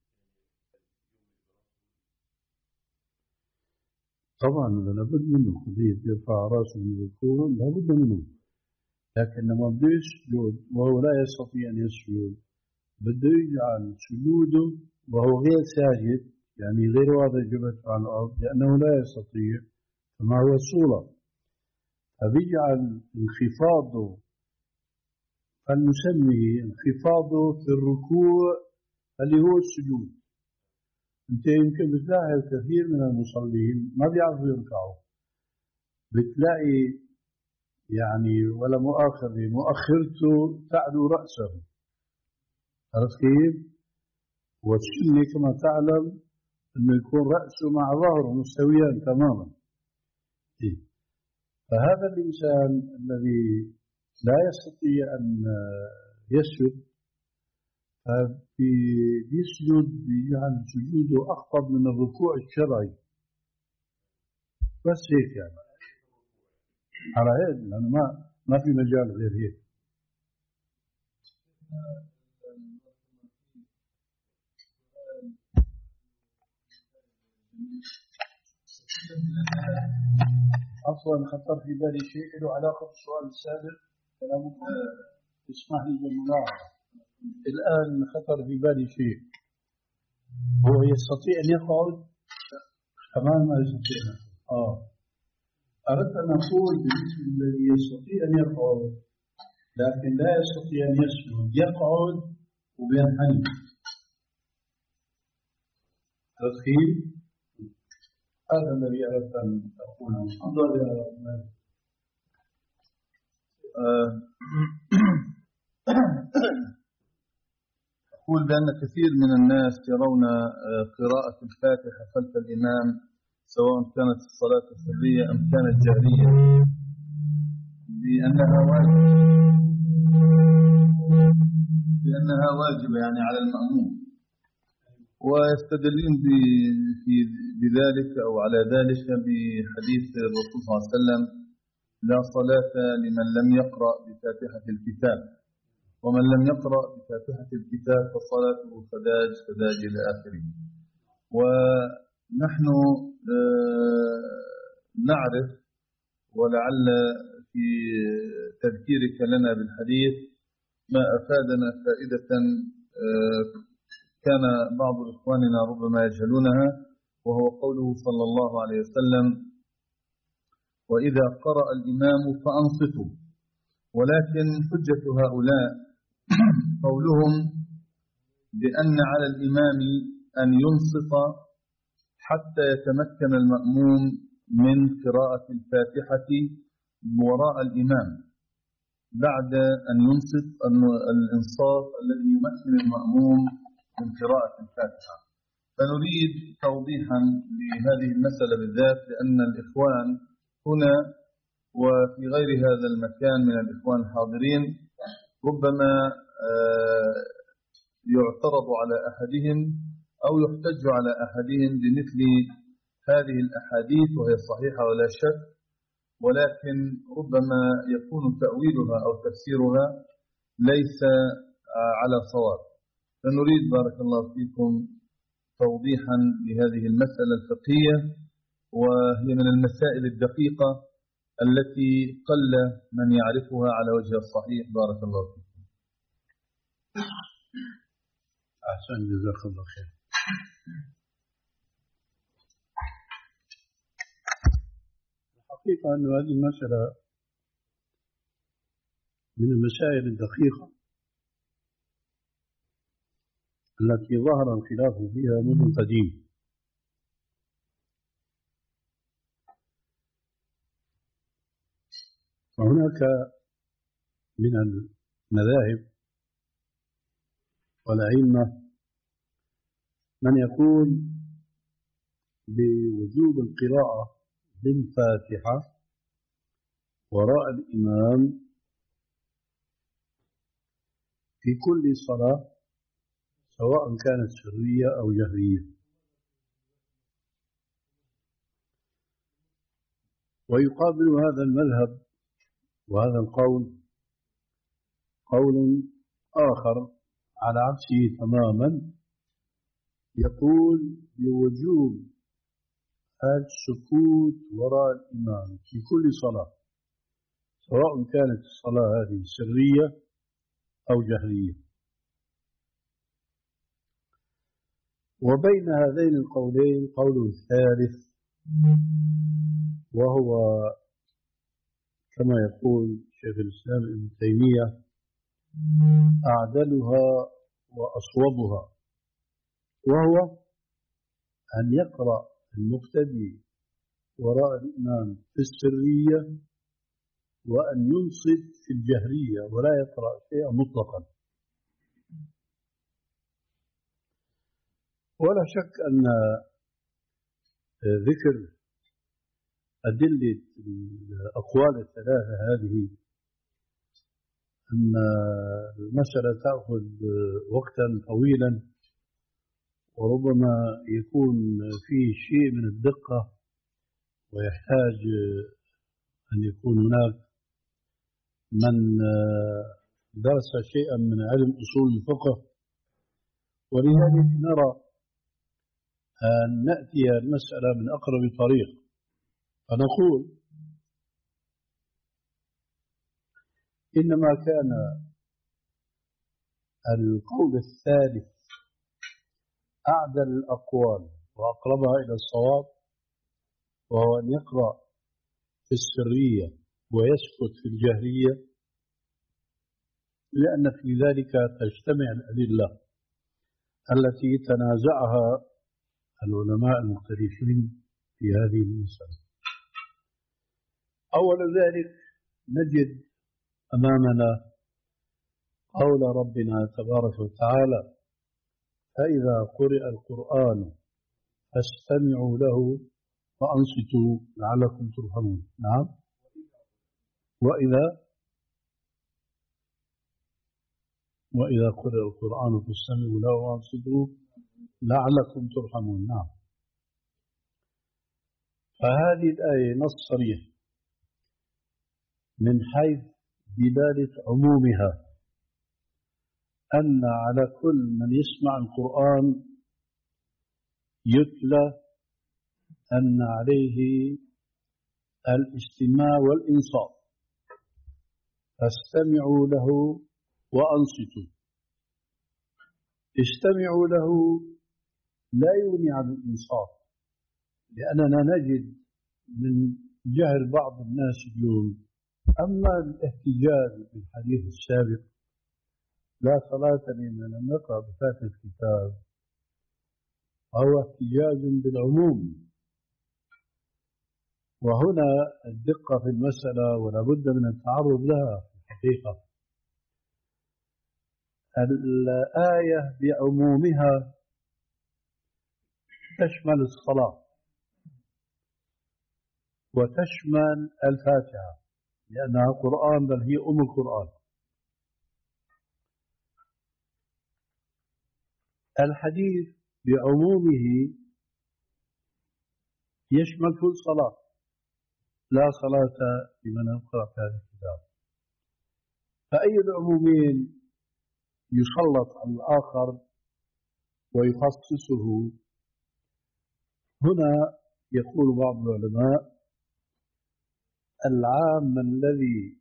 طبعا هذا لابد منه، قضية يرفع رأسه من الركوع لابد منه، لكن لما بده يسجد وهو لا يستطيع أن يسجد بده يجعل سجوده وهو غير ساجد، يعني غير واضع جبهته على الأرض لأنه لا يستطيع، فما هو الصورة، فبيجعل انخفاضه، فلنسميه انخفاضه في الركوع اللي هو السجود. انت يمكن بتلاقي الكثير من المصلين ما بيعرفوا يركعوا، بتلاقي يعني ولا مؤاخذة مؤخرته تعلو رأسه، عرفت كيف؟ والسنة كما تعلم انه يكون رأسه مع ظهره مستويان تماما. إيه؟ فهذا الإنسان الذي لا يستطيع أن يسجد فبيسجد بيجعل سجوده أقرب من الركوع الشرعي، بس هيك يعني على هيك، لأنه ما ما في مجال غير هيك. أصلا خطر في بالي شيء له علاقة بالسؤال السابق، كلام اسمح لي بالملاحظة. الآن خطر في بالي شيء، هو يستطيع أن يقعد كمان ما يستطيع. آه أردت أن أقول بالنسبة للذي يستطيع أن يقعد لكن لا يستطيع أن يسجد، يقعد وبينحني، تدخين. هذا الذي أردت أن أقوله. تفضل يا مالك. أقول بأن كثير من الناس يرون قراءة الفاتحة خلف الإمام سواء كانت الصلاة سرية أم كانت جهرية بأنها واجبة بأنها واجبة يعني على المأموم، ويستدلون بذلك أو على ذلك بحديث الرسول صلى الله عليه وسلم: لا صلاة لمن لم يقرأ بفاتحة الكتاب، ومن لم يقرأ بفاتحة الكتاب فصلاته خداج خداج إلى آخره. ونحن نعرف، ولعل في تذكيرك لنا بالحديث ما أفادنا فائدة كان بعض إخواننا ربما يجهلونها، وهو قوله صلى الله عليه وسلم: وإذا قرأ الإمام فأنصتوا. ولكن حجة هؤلاء قولهم بأن على الإمام أن ينصت حتى يتمكن المأموم من قراءة الفاتحة وراء الإمام بعد أن ينصت الإنصات الذي يمكن المأموم من قراءة الفاتحة. فنريد توضيحا لهذه المسألة بالذات، لأن الإخوان هنا وفي غير هذا المكان من الإخوان الحاضرين ربما يعترض على أحدهم أو يحتج على أحدهم بمثل هذه الأحاديث، وهي صحيحة ولا شك، ولكن ربما يكون تأويلها أو تفسيرها ليس على صواب. فنريد بارك الله فيكم توضيحا لهذه المسألة الفقهية، وهي من المسائل الدقيقة التي قل من يعرفها على وجه الصحيح. بارك الله فيكم. أحسن، جزاك الله خير. الحقيقة أن هذه المسألة من المسائل الدقيقة التي ظهر الخلاف فيها منذ قديم. وهناك من المذاهب والأئمة من يقول بوجوب القراءة بالفاتحة وراء الإمام في كل صلاة سواء كانت سرية أو جهرية. ويقابل هذا المذهب وهذا القول قول آخر على عكسه تماما، يقول بوجوب السكوت وراء الإمام في كل صلاة سواء كانت الصلاة هذه سرية أو جهرية. وبين هذين القولين قول ثالث، وهو كما يقول شيخ الإسلام ابن تيمية أعدلها وأصوبها، وهو أن يقرأ المقتدي وراء الإمام في السرية وأن ينصت في الجهرية ولا يقرأ شيئا مطلقا. ولا شك أن ذكر أدلة الأقوال الثلاثة هذه أن المسألة تأخذ وقتا طويلا، وربما يكون فيه شيء من الدقة ويحتاج أن يكون هناك من درس شيئا من علم أصول الفقه. ولذلك نرى أن نأتي المسألة من أقرب طريق، فنقول إنما كان القول الثالث أعدل الأقوال وأقربها إلى الصواب، وهو أن يقرأ في السرية ويسكت في الجهرية، لأن في ذلك تجتمع الأدلة التي تنازعها العلماء المختلفين في هذه المسألة. أول ذلك نجد أمامنا قول ربنا تبارك وتعالى: فإذا قرئ القرآن فاستمعوا له وأنصتوا لعلكم ترحمون. نعم. وإذا وإذا قرئ القرآن فاستمعوا له وأنصتوا لعلكم ترحمون. نعم. فهذه الآية نص صريح من حيث دلالة عمومها أن على كل من يسمع القرآن يتلى أن عليه الاستماع والإنصات، فاستمعوا له وأنصتوا. استمعوا له لا يغني عن الإنصات، لأننا نجد من جهل بعض الناس اليوم. أما الاحتجاج بالحديث السابق لا صلاة لمن لم يقرأ بفاتحة الكتاب هو احتجاج بالعموم، وهنا الدقة في المسألة ولا بد من التعرض لها في الحقيقة. الآية بعمومها تشمل الصلاة وتشمل الفاتحة لأنها قرآن، بل هي أم القرآن. الحديث بعمومه يشمل كل صلاة، لا صلاة لمن يقرأ في هذا الكتاب. فأي العمومين يسلط على الآخر ويخصصه؟ هنا يقول بعض العلماء العام الذي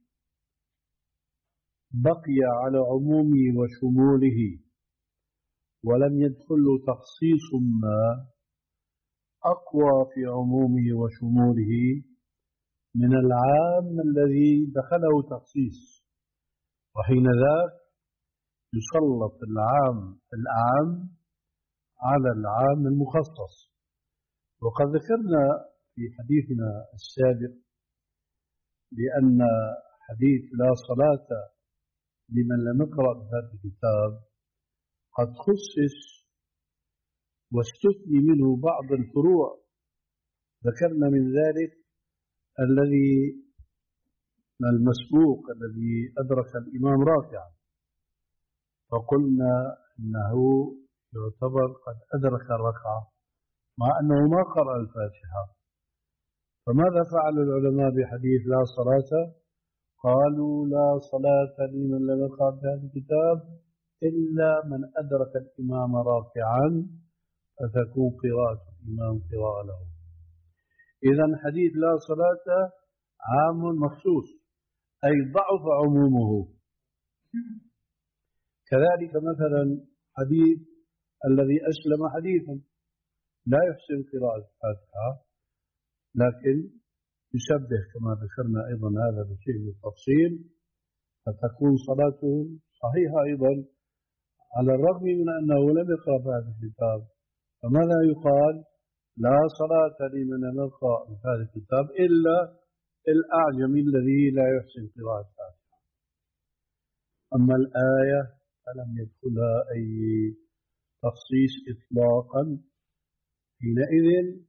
بقي على عمومه وشموله ولم يدخل تخصيص ما أقوى في عمومه وشموله من العام الذي دخله تخصيص، وحين ذاك يسلط العام الأعم على العام المخصص. وقد ذكرنا في حديثنا السابق بأن حديث لا صلاة لمن لم يقرأ بهذا الكتاب قد خصص واستثني منه بعض الفروع. ذكرنا من ذلك الذي المسبوق الذي أدرك الإمام راكعا، فقلنا إنه يعتبر قد أدرك الركعة مع أنه ما قرأ الفاتحة. فماذا فعل العلماء بحديث لا صلاة؟ قالوا لا صلاة لمن لم يقرأ بهذا الكتاب إلا من أدرك الإمام راكعا فتكون قراءة الإمام قراءة له. إذن حديث لا صلاة عام مخصوص، أي ضعف عمومه. كذلك مثلا حديث الذي أسلم حديثا لا يحسن قراءة الفاتحة لكن يشبه كما ذكرنا أيضا هذا بشيء من التفصيل، فتكون صلاته صحيحة أيضا على الرغم من أنه لم يقرأ هذا الكتاب. فماذا يقال؟ لا صلاة لمن لم يقرأ هذا الكتاب إلا الأعجمي الذي لا يحسن قراءة الفاتحة. أما الآية فلم يدخلها أي تخصيص إطلاقا، حينئذ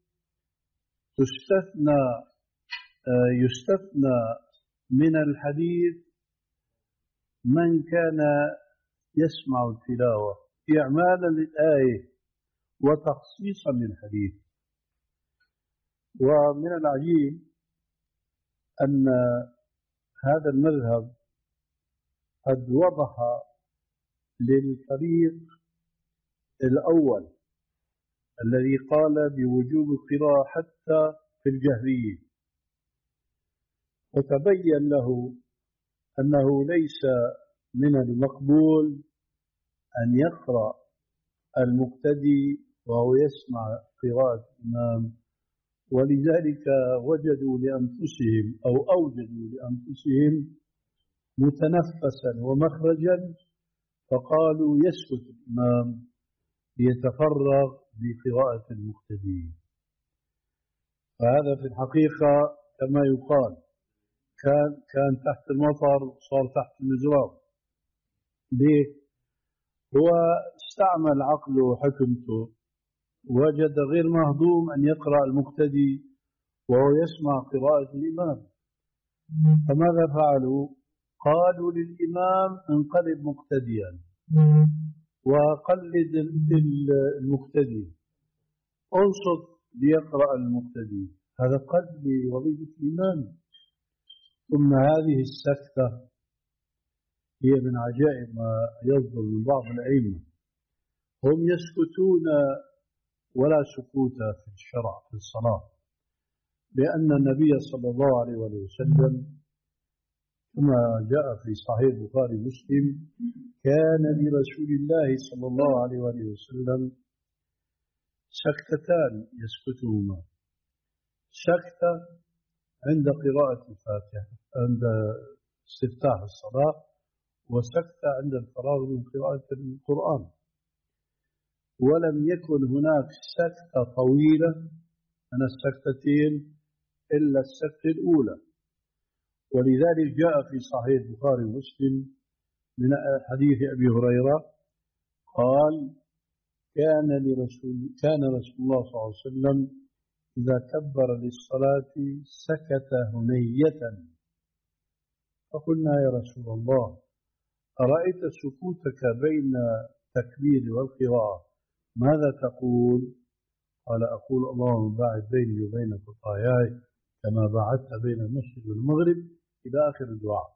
تستثنى يستثنى من الحديث من كان يسمع التلاوة إعمالا للآية وتخصيصا للحديث. ومن العجيب أن هذا المذهب قد وضح للفريق الأول الذي قال بوجوب القراءة حتى في الجهرية، وتبين له أنه ليس من المقبول أن يقرأ المقتدي وهو يسمع قراءة الإمام، ولذلك وجدوا لأنفسهم أو أوجدوا لأنفسهم متنفسا ومخرجا فقالوا يسكت الإمام ليتفرغ بقراءة المقتدي. فهذا في الحقيقة كما يقال كان كان تحت المطر صار تحت المجراب. ليه؟ هو استعمل عقله وحكمته، وجد غير مهضوم أن يقرأ المقتدي وهو يسمع قراءة الإمام، فماذا فعلوا؟ قالوا للإمام انقلب مقتديا وقلد المقتدي، انصت ليقرأ المقتدي. هذا قد بوظيفة الإمام. ثم هذه السكتة هي من عجائب ما يصدر من بعض الأئمة، هم يسكتون ولا سكوت في الشرع في الصلاة، لأن النبي صلى الله عليه وسلم كما جاء في صحيح البخاري ومسلم كان لرسول الله صلى الله عليه وسلم سكتتان يسكتهما، سكتة عند قراءة الفاتحة عند استفتاح الصلاة، وسكتة عند الفراغ من قراءة القرآن. ولم يكن هناك سكتة طويلة من السكتتين إلا السكتة الأولى. ولذلك جاء في صحيح البخاري ومسلم من حديث أبي هريرة قال: كان لرسول كان رسول الله صلى الله عليه وسلم إذا كبر للصلاة سكت هنية. فقلنا: يا رسول الله، أرأيت سكوتك بين التكبير والقراءة ماذا تقول؟ قال: أقول: اللهم باعد بيني وبين خطاياي كما باعدت بين المشرق والمغرب، إلى آخر الدعاء.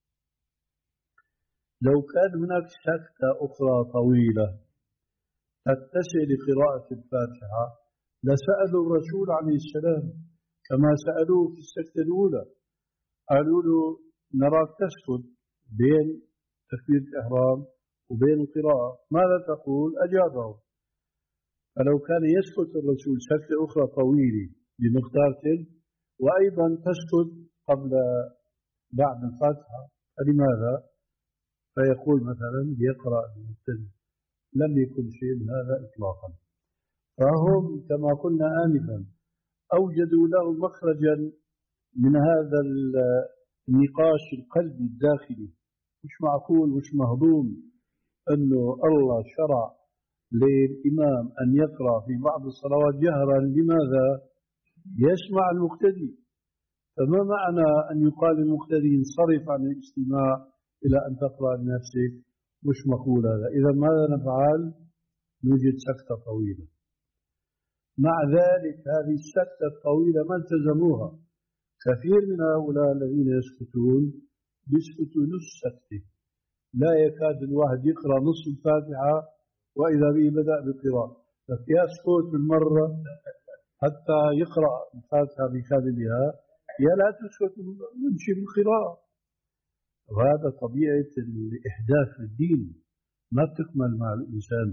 لو كان هناك سكتة أخرى طويلة تتسع لقراءة الفاتحة لسألوا الرسول عليه السلام كما سألوه في السكتة الأولى، قالوا له: نراك تسكت بين تكبيرة الإحرام وبين القراءة، ماذا تقول؟ أجابه. فلو كان يسكت الرسول سكتة أخرى طويلة بمقدار تلك وأيضا تسكت قبل بعد الفاتحة، فلماذا؟ فيقول مثلا يقرأ المبتدئ. لم يكن شيء من هذا إطلاقا. فهم كما قلنا آنفا أوجدوا له مخرجا من هذا النقاش القلبي الداخلي. مش معقول مش مهضوم أنه الله شرع للإمام أن يقرأ في بعض الصلوات جهرا. لماذا؟ يسمع المقتدي. فما معنى أن يقال للمقتدي انصرف عن الاستماع إلى أن تقرأ لنفسك؟ مش مقول هذا. إذا ماذا نفعل؟ نوجد سكتة طويلة. مع ذلك هذه السكتة الطويلة ما التزموها. كثير من هؤلاء الذين يسكتون يسكتوا نص سكتة، لا يكاد الواحد يقرأ نصف الفاتحة وإذا به بدأ بالقراءة، فيسكت بالمرة حتى يقرأ الفاتحة بكاملها، يا لا تسكت نمشي بالقراءة. وهذا طبيعة الإحداث في الدين، ما بتكمل مع الإنسان.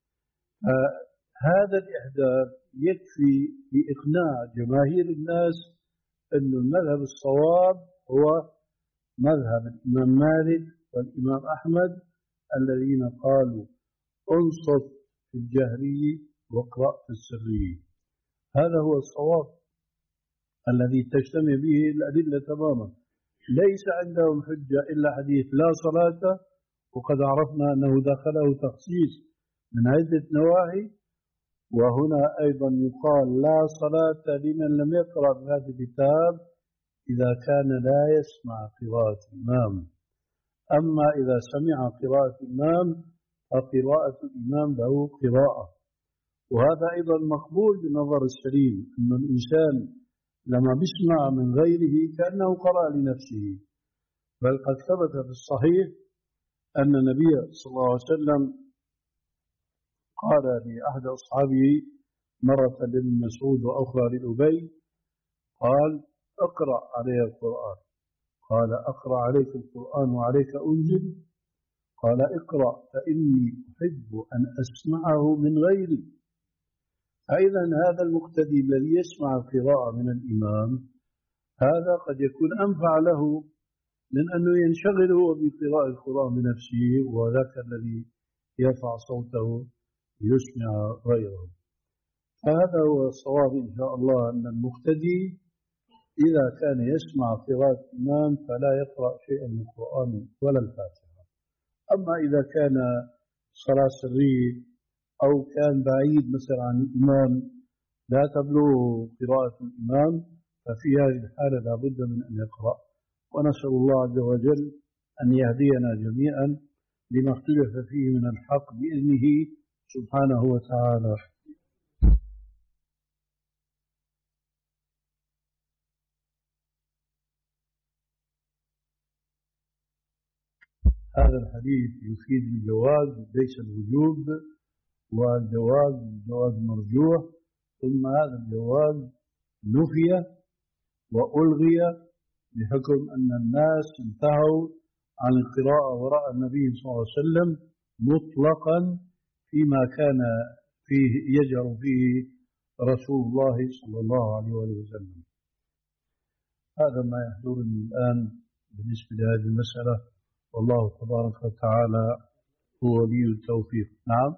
هذا الإحداث يكفي لإقناع جماهير الناس أن المذهب الصواب هو مذهب الإمام مالك والإمام أحمد الذين قالوا: انصت في الجهري واقرأ في السري. هذا هو الصواب الذي تجتمع به الأدلة تماما. ليس عندهم حجة إلا حديث لا صلاة، وقد عرفنا أنه دخله تخصيص من عدة نواحي. وهنا أيضا يقال لا صلاة لمن لم يقرأ بهذا الكتاب إذا كان لا يسمع قراءة الإمام. أما إذا سمع قراءة الإمام فقراءة الإمام له قراءة. وهذا أيضا مقبول بالنظر السليم، أن الإنسان لما بيسمع من غيره كأنه قرأ لنفسه. بل قد ثبت في الصحيح أن النبي صلى الله عليه وسلم قال لأحد أصحابه مرة لابن مسعود وأخرى لأبي، قال: اقرأ علي القرآن. قال: أقرأ عليك القرآن وعليك أنزل؟ قال: اقرأ فإني أحب أن أسمعه من غيري. فإذا هذا المقتدي الذي يسمع القراءة من الإمام هذا قد يكون أنفع له من أنه ينشغل هو بقراءة القرآن بنفسه، وذاك الذي يرفع صوته يسمع غيره. فهذا هو الصواب إن شاء الله، أن المقتدي إذا كان يسمع قراءة الإمام فلا يقرأ شيئا من القرآن ولا الفاتحة. أما إذا كان صلاة سرية أو كان بعيد مثلا عن الإمام لا تبلغه قراءة الإمام، ففي هذه الحالة لا بد من أن يقرأ. ونسأل الله عز وجل أن يهدينا جميعا لما اختلف فيه من الحق بإذنه سبحانه وتعالى. هذا الحديث يفيد الجواز ليس الوجوب، والجواز جواز مرجوح. ثم هذا الجواز نفي وألغي بحكم أن الناس انتهوا عن القراءة وراء النبي صلى الله عليه وسلم مطلقا فيما كان فيه يجهر فيه رسول الله صلى الله عليه وسلم. هذا ما يحضرني الآن بالنسبة لهذه المسألة، والله تبارك وتعالى هو ولي التوفيق. نعم.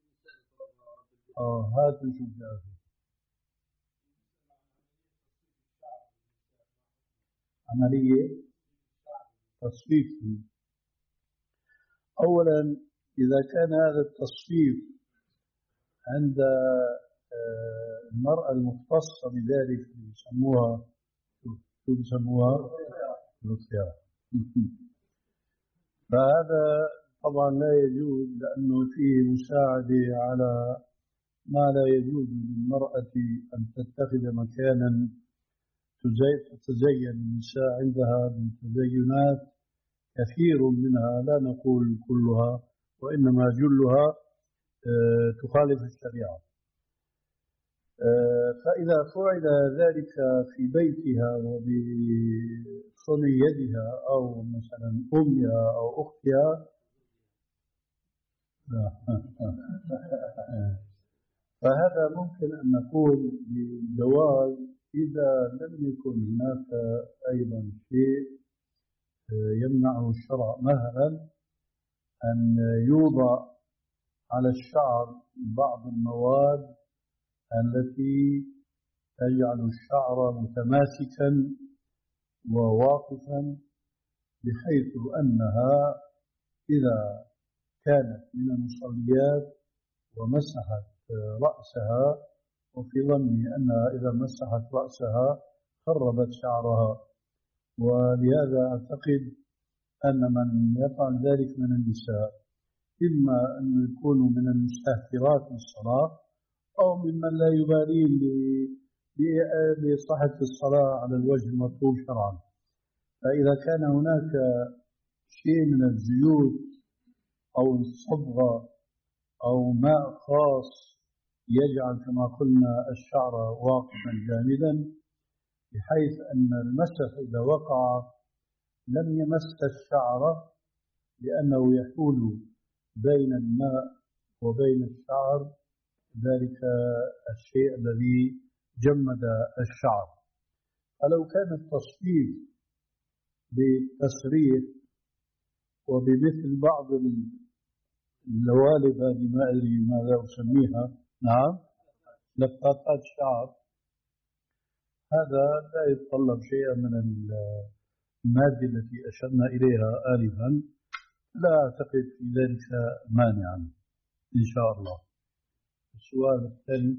آه هذا نشوف جاهز. عملية تصفيف. أولا إذا كان هذا التصفيف عند المرأة المختصة بذلك يسموها شو يسموها؟ الخيار. فهذا طبعا لا يجوز، لأنه فيه مساعدة على ما لا يجوز للمرأة أن تتخذ مكانا تتزين النساء عندها بتزينات كثير منها، لا نقول كلها وإنما جلها تخالف الشريعة. فإذا فعل ذلك في بيتها وبصنع يدها أو مثلا أمها أو أختها فهذا ممكن أن نقول بالجواز إذا لم يكن هناك أيضا شيء يمنعه الشرع، مثلا أن يوضع على الشعر بعض المواد التي تجعل الشعر متماسكا وواقفا، بحيث أنها إذا كانت من المصليات ومسحت رأسها، وفي ظني أنها إذا مسحت رأسها خربت شعرها. ولهذا أعتقد أن من يفعل ذلك من النساء إما أن يكونوا من المستهترات بالصلاة أو ممن لا يبالين بصحة الصلاة على الوجه المطلوب شرعا. فإذا كان هناك شيء من الزيوت أو الصبغة أو ماء خاص يجعل كما قلنا الشعر واقفا جامدا، بحيث أن المسح إذا وقع لم يمس الشعر، لأنه يحول بين الماء وبين الشعر ذلك الشيء الذي جمد الشعر. فلو كان التصفيف بالتسريح وبمثل بعض اللوالب، هذه ما أدري ماذا أسميها، نعم، لقطات الشعر، هذا لا يتطلب شيئا من المادة التي أشرنا إليها آنفا، لا أعتقد في ذلك مانعا إن شاء الله. السؤال الثاني،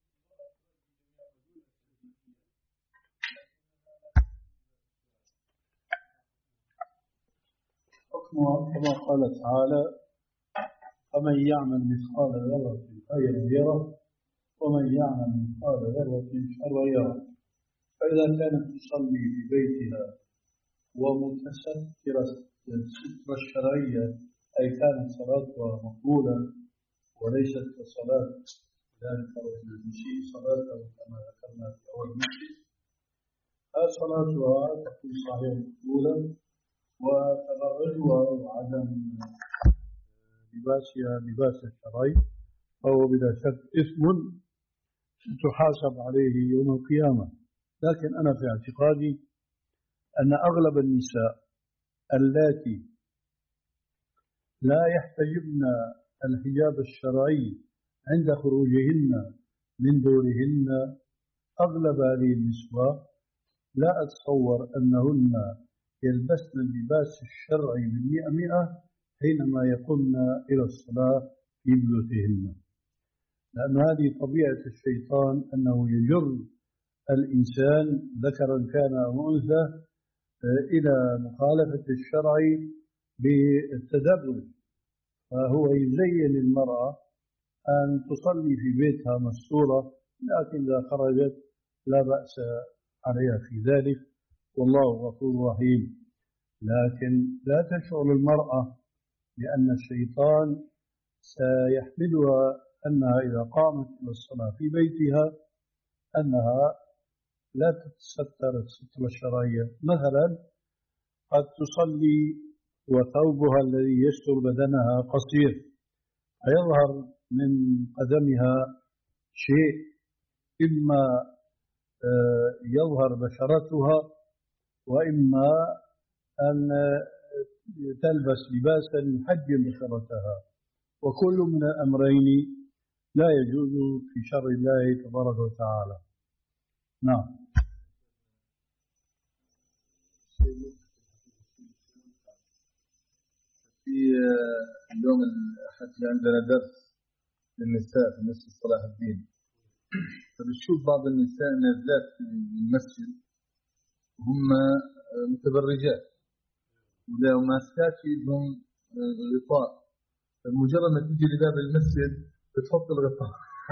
حكمها كما قال تعالى: فمن يعمل مثقال ذرة خيرا يره ومن يعمل مثقال ذرة شرا يره. فإذا كانت تصلي في بيتها ومتسترة السترة الشرعية، أي كانت صلاتها مقبولة وليست كصلاة ذلك الرجل المسيء صلاته كما ذكرنا في أول مسجد، فصلاتها تكون صحيحة مقبولة، وتبرجها وعدم لباسها لباس الشرعي فهو بلا شك إثم ستحاسب عليه يوم القيامة. لكن أنا في اعتقادي أن أغلب النساء اللاتي لا يحتجبن الحجاب الشرعي عند خروجهن من دورهن، أغلب هذه النسوة لا أتصور أنهن يلبسن اللباس الشرعي بالمئة مئة حينما يقمن إلى الصلاة في بيوتهن، لأن هذه طبيعة الشيطان أنه يجر الإنسان ذكرا كان أو أنثى إلى مخالفة الشرع بالتدرج، فهو يزين المرأة أن تصلي في بيتها مستورة، لكن إذا خرجت لا بأس عليها في ذلك، والله غفور رحيم. لكن لا تشعر المرأة لأن الشيطان سيحملها أنها إذا قامت إلى الصلاة في بيتها أنها لا تتستر الستر الشرعية. مثلا قد تصلي وثوبها الذي يستر بدنها قصير، فيظهر من قدمها شيء، إما يظهر بشرتها وإما أن تلبس لباسا يحجم بشرتها، وكل من الأمرين لا يجوز في شرع الله تبارك وتعالى. نعم. في اليوم الأحد عندنا درس للنساء في مسجد صلاح الدين، فبنشوف بعض النساء نازلات في المسجد وهم متبرجات ولو ماسكات في ايدهم غطاء، فمجرد ما تيجي لباب المسجد بتحط الغطاء.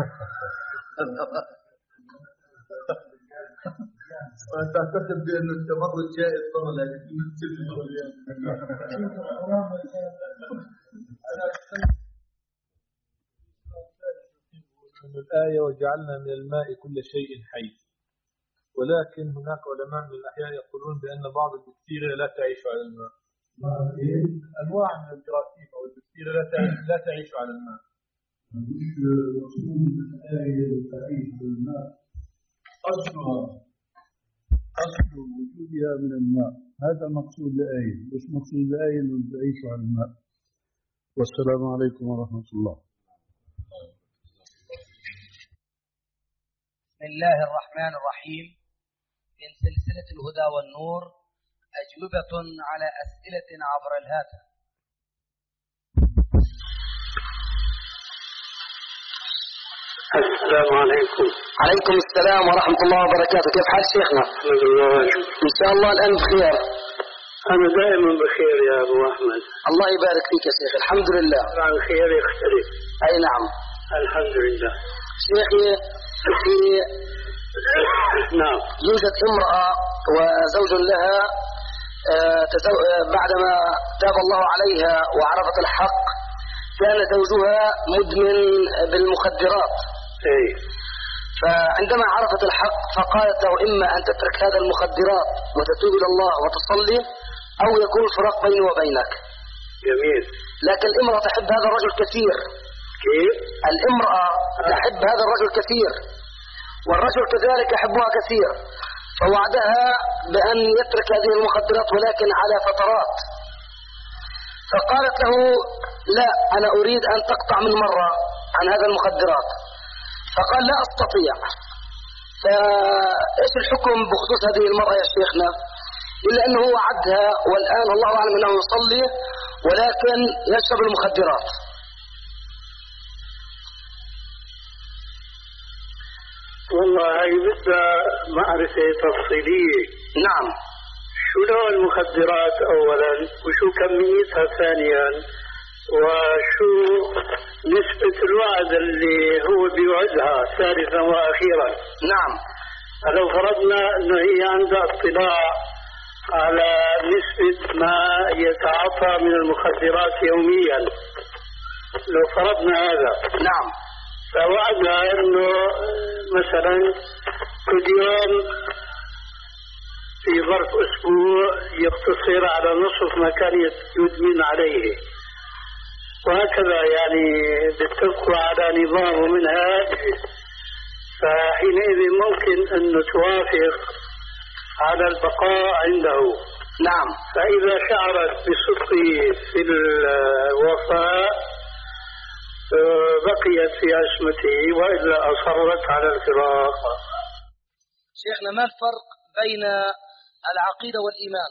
تعتقد بأنه التبرج جائز طبعا لكن في المسجد من الآية وجعلنا من الماء كل شيء حي، ولكن هناك علماء من الأحياء يقولون بأن بعض البكتيريا لا تعيش على الماء. أنواع من الجراثيم أو البكتيريا لا تعيش لا تعيش على الماء. أصلها أصل وجودها من الماء، هذا مقصود الآية، مش مقصود الآية أنه تعيش على الماء. والسلام عليكم ورحمة الله. بسم الله الرحمن الرحيم. من سلسلة الهدى والنور أجوبة على أسئلة عبر الهاتف. السلام عليكم. عليكم السلام ورحمة الله وبركاته. كيف حال شيخنا؟ إن شاء الله الآن بخير. أنا دائما بخير يا أبو أحمد. الله يبارك فيك يا شيخ. الحمد لله. طبعا الخير يختلف. أي نعم. الحمد لله. شيخي في نعم. يوجد امرأة وزوج لها بعدما تاب الله عليها وعرفت الحق كان زوجها مدمن بالمخدرات. أي. فعندما عرفت الحق فقالت له إما أن تترك هذا المخدرات وتتوب إلى الله وتصلي أو يكون الفراق بيني وبينك. جميل. لكن الامرأة تحب هذا الرجل كثير. كيف؟ الامرأة تحب هذا الرجل كثير والرجل كذلك يحبها كثير، فوعدها بأن يترك هذه المخدرات ولكن على فترات. فقالت له لا، أنا أريد أن تقطع من مرة عن هذا المخدرات. فقال لا أستطيع. فإيش الحكم بخصوص هذه المرأة يا شيخنا؟ إلا أنه وعدها والآن الله أعلم أنه يصلي ولكن يشرب المخدرات. والله هاي بدها معرفة تفصيلية. نعم. شو نوع المخدرات أولا، وشو كميتها ثانيا، وشو نسبة الوعد اللي هو بيوعدها ثالثا وأخيرا. نعم. لو فرضنا أنه هي عندها اطلاع على نسبة ما يتعاطى من المخدرات يوميا، لو فرضنا هذا. نعم. فوعدها أنه مثلا كل يوم في ظرف أسبوع يقتصر على نصف ما كان يدمن عليه، وهكذا يعني بتبقى على نظام ومنهاج. فحينئذ ممكن أن توافق على البقاء عنده. نعم. فإذا شعرت بصدقه في الوفاء بقيت في عصمته، وإلا أصرت على الفراق. شيخنا ما الفرق بين العقيدة والإيمان؟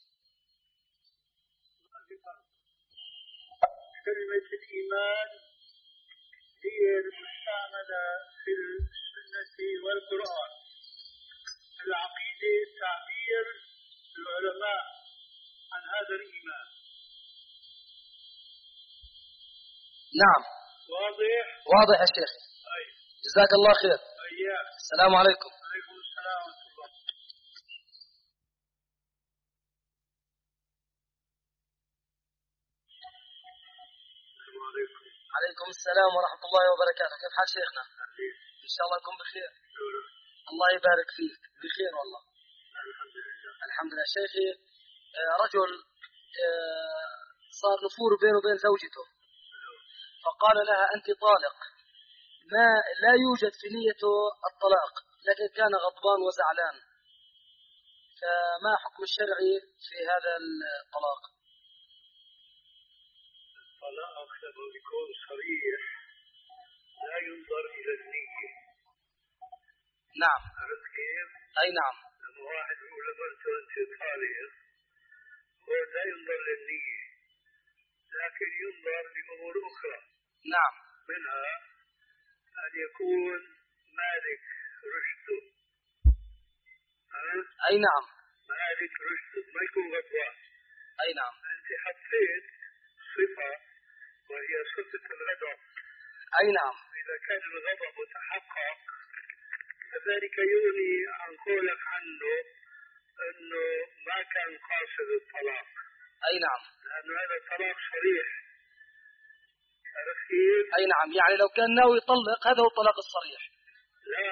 كلمة الإيمان هي المستعملة في السنة والقرآن. العقيدة تعبير العلماء عن هذا الإيمان. نعم. واضح؟ واضح يا شيخ. أي. جزاك الله خير. أيام. السلام عليكم. عليكم السلام ورحمة الله. السلام عليكم. عليكم السلام ورحمة الله وبركاته. كيف حال شيخنا؟ إن شاء الله يكون بخير. الله يبارك فيك. بخير والله. الحمد لله. الحمد لله. شيخي رجل صار نفور بينه وبين زوجته، فقال لها أنت طالق. ما لا يوجد في نيته الطلاق لكن كان غضبان وزعلان، فما حكم الشرعي في هذا الطلاق؟ الطلاق لما يكون صريح لا ينظر إلى النية. نعم. عرفت كيف؟ أي نعم. لما واحد يقول لبنت أنت طالق هو لا ينظر للنية، لكن ينظر لأمور أخرى. نعم. منها أن يكون مالك رشده. أي نعم. مالك رشده ما يكون غضبان. أي نعم. أنت حطيت صفة وهي صفة الغضب. أي نعم. إذا كان الغضب متحقق فذلك يغني عن قولك عنه أنه ما كان قاصد الطلاق. أي نعم. لأنه هذا طلاق صريح. عرفت كيف؟ أي نعم، يعني لو كان ناوي يطلق هذا هو الطلاق الصريح. لا،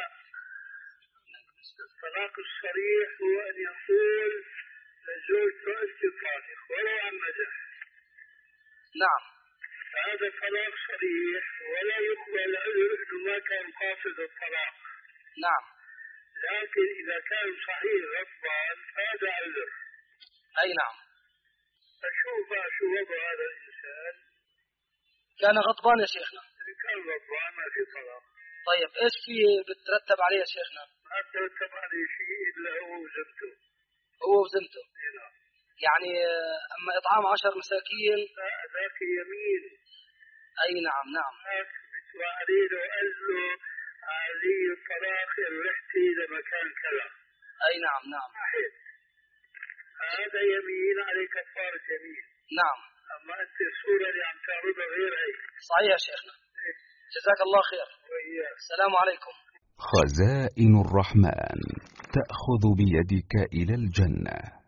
الطلاق الصريح هو أن يقول لزوجته أنت طالق ولو عن مزح. نعم. هذا طلاق صريح ولا يقبل عذر أنه ما كان قاصد الطلاق. نعم. لكن إذا كان صحيح غضبان فهذا عذر. أي نعم. فشوف شو وضع هذا الإنسان. كان غضبان يا شيخنا. كان غضبان ما في طلاق. طيب إيش في بترتب عليه يا شيخنا؟ ما ترتب عليه شيء إلا هو وزوجته. هو وزوجته. نعم. يعني أما إطعام عشر مساكين لا ذاك يمين. أي نعم. نعم. ذاك بتوى عليه لو قال له علي الطلاق رحتي لمكان كذا. أي نعم. نعم. صحيح. هذا يمين عليه كفارة يمين. نعم. أما أنت الصورة اللي عم تعرضها غير هي. صحيح يا شيخنا. جزاك الله خير. وإياك. السلام عليكم. خزائن الرحمن تأخذ بيدك إلى الجنة.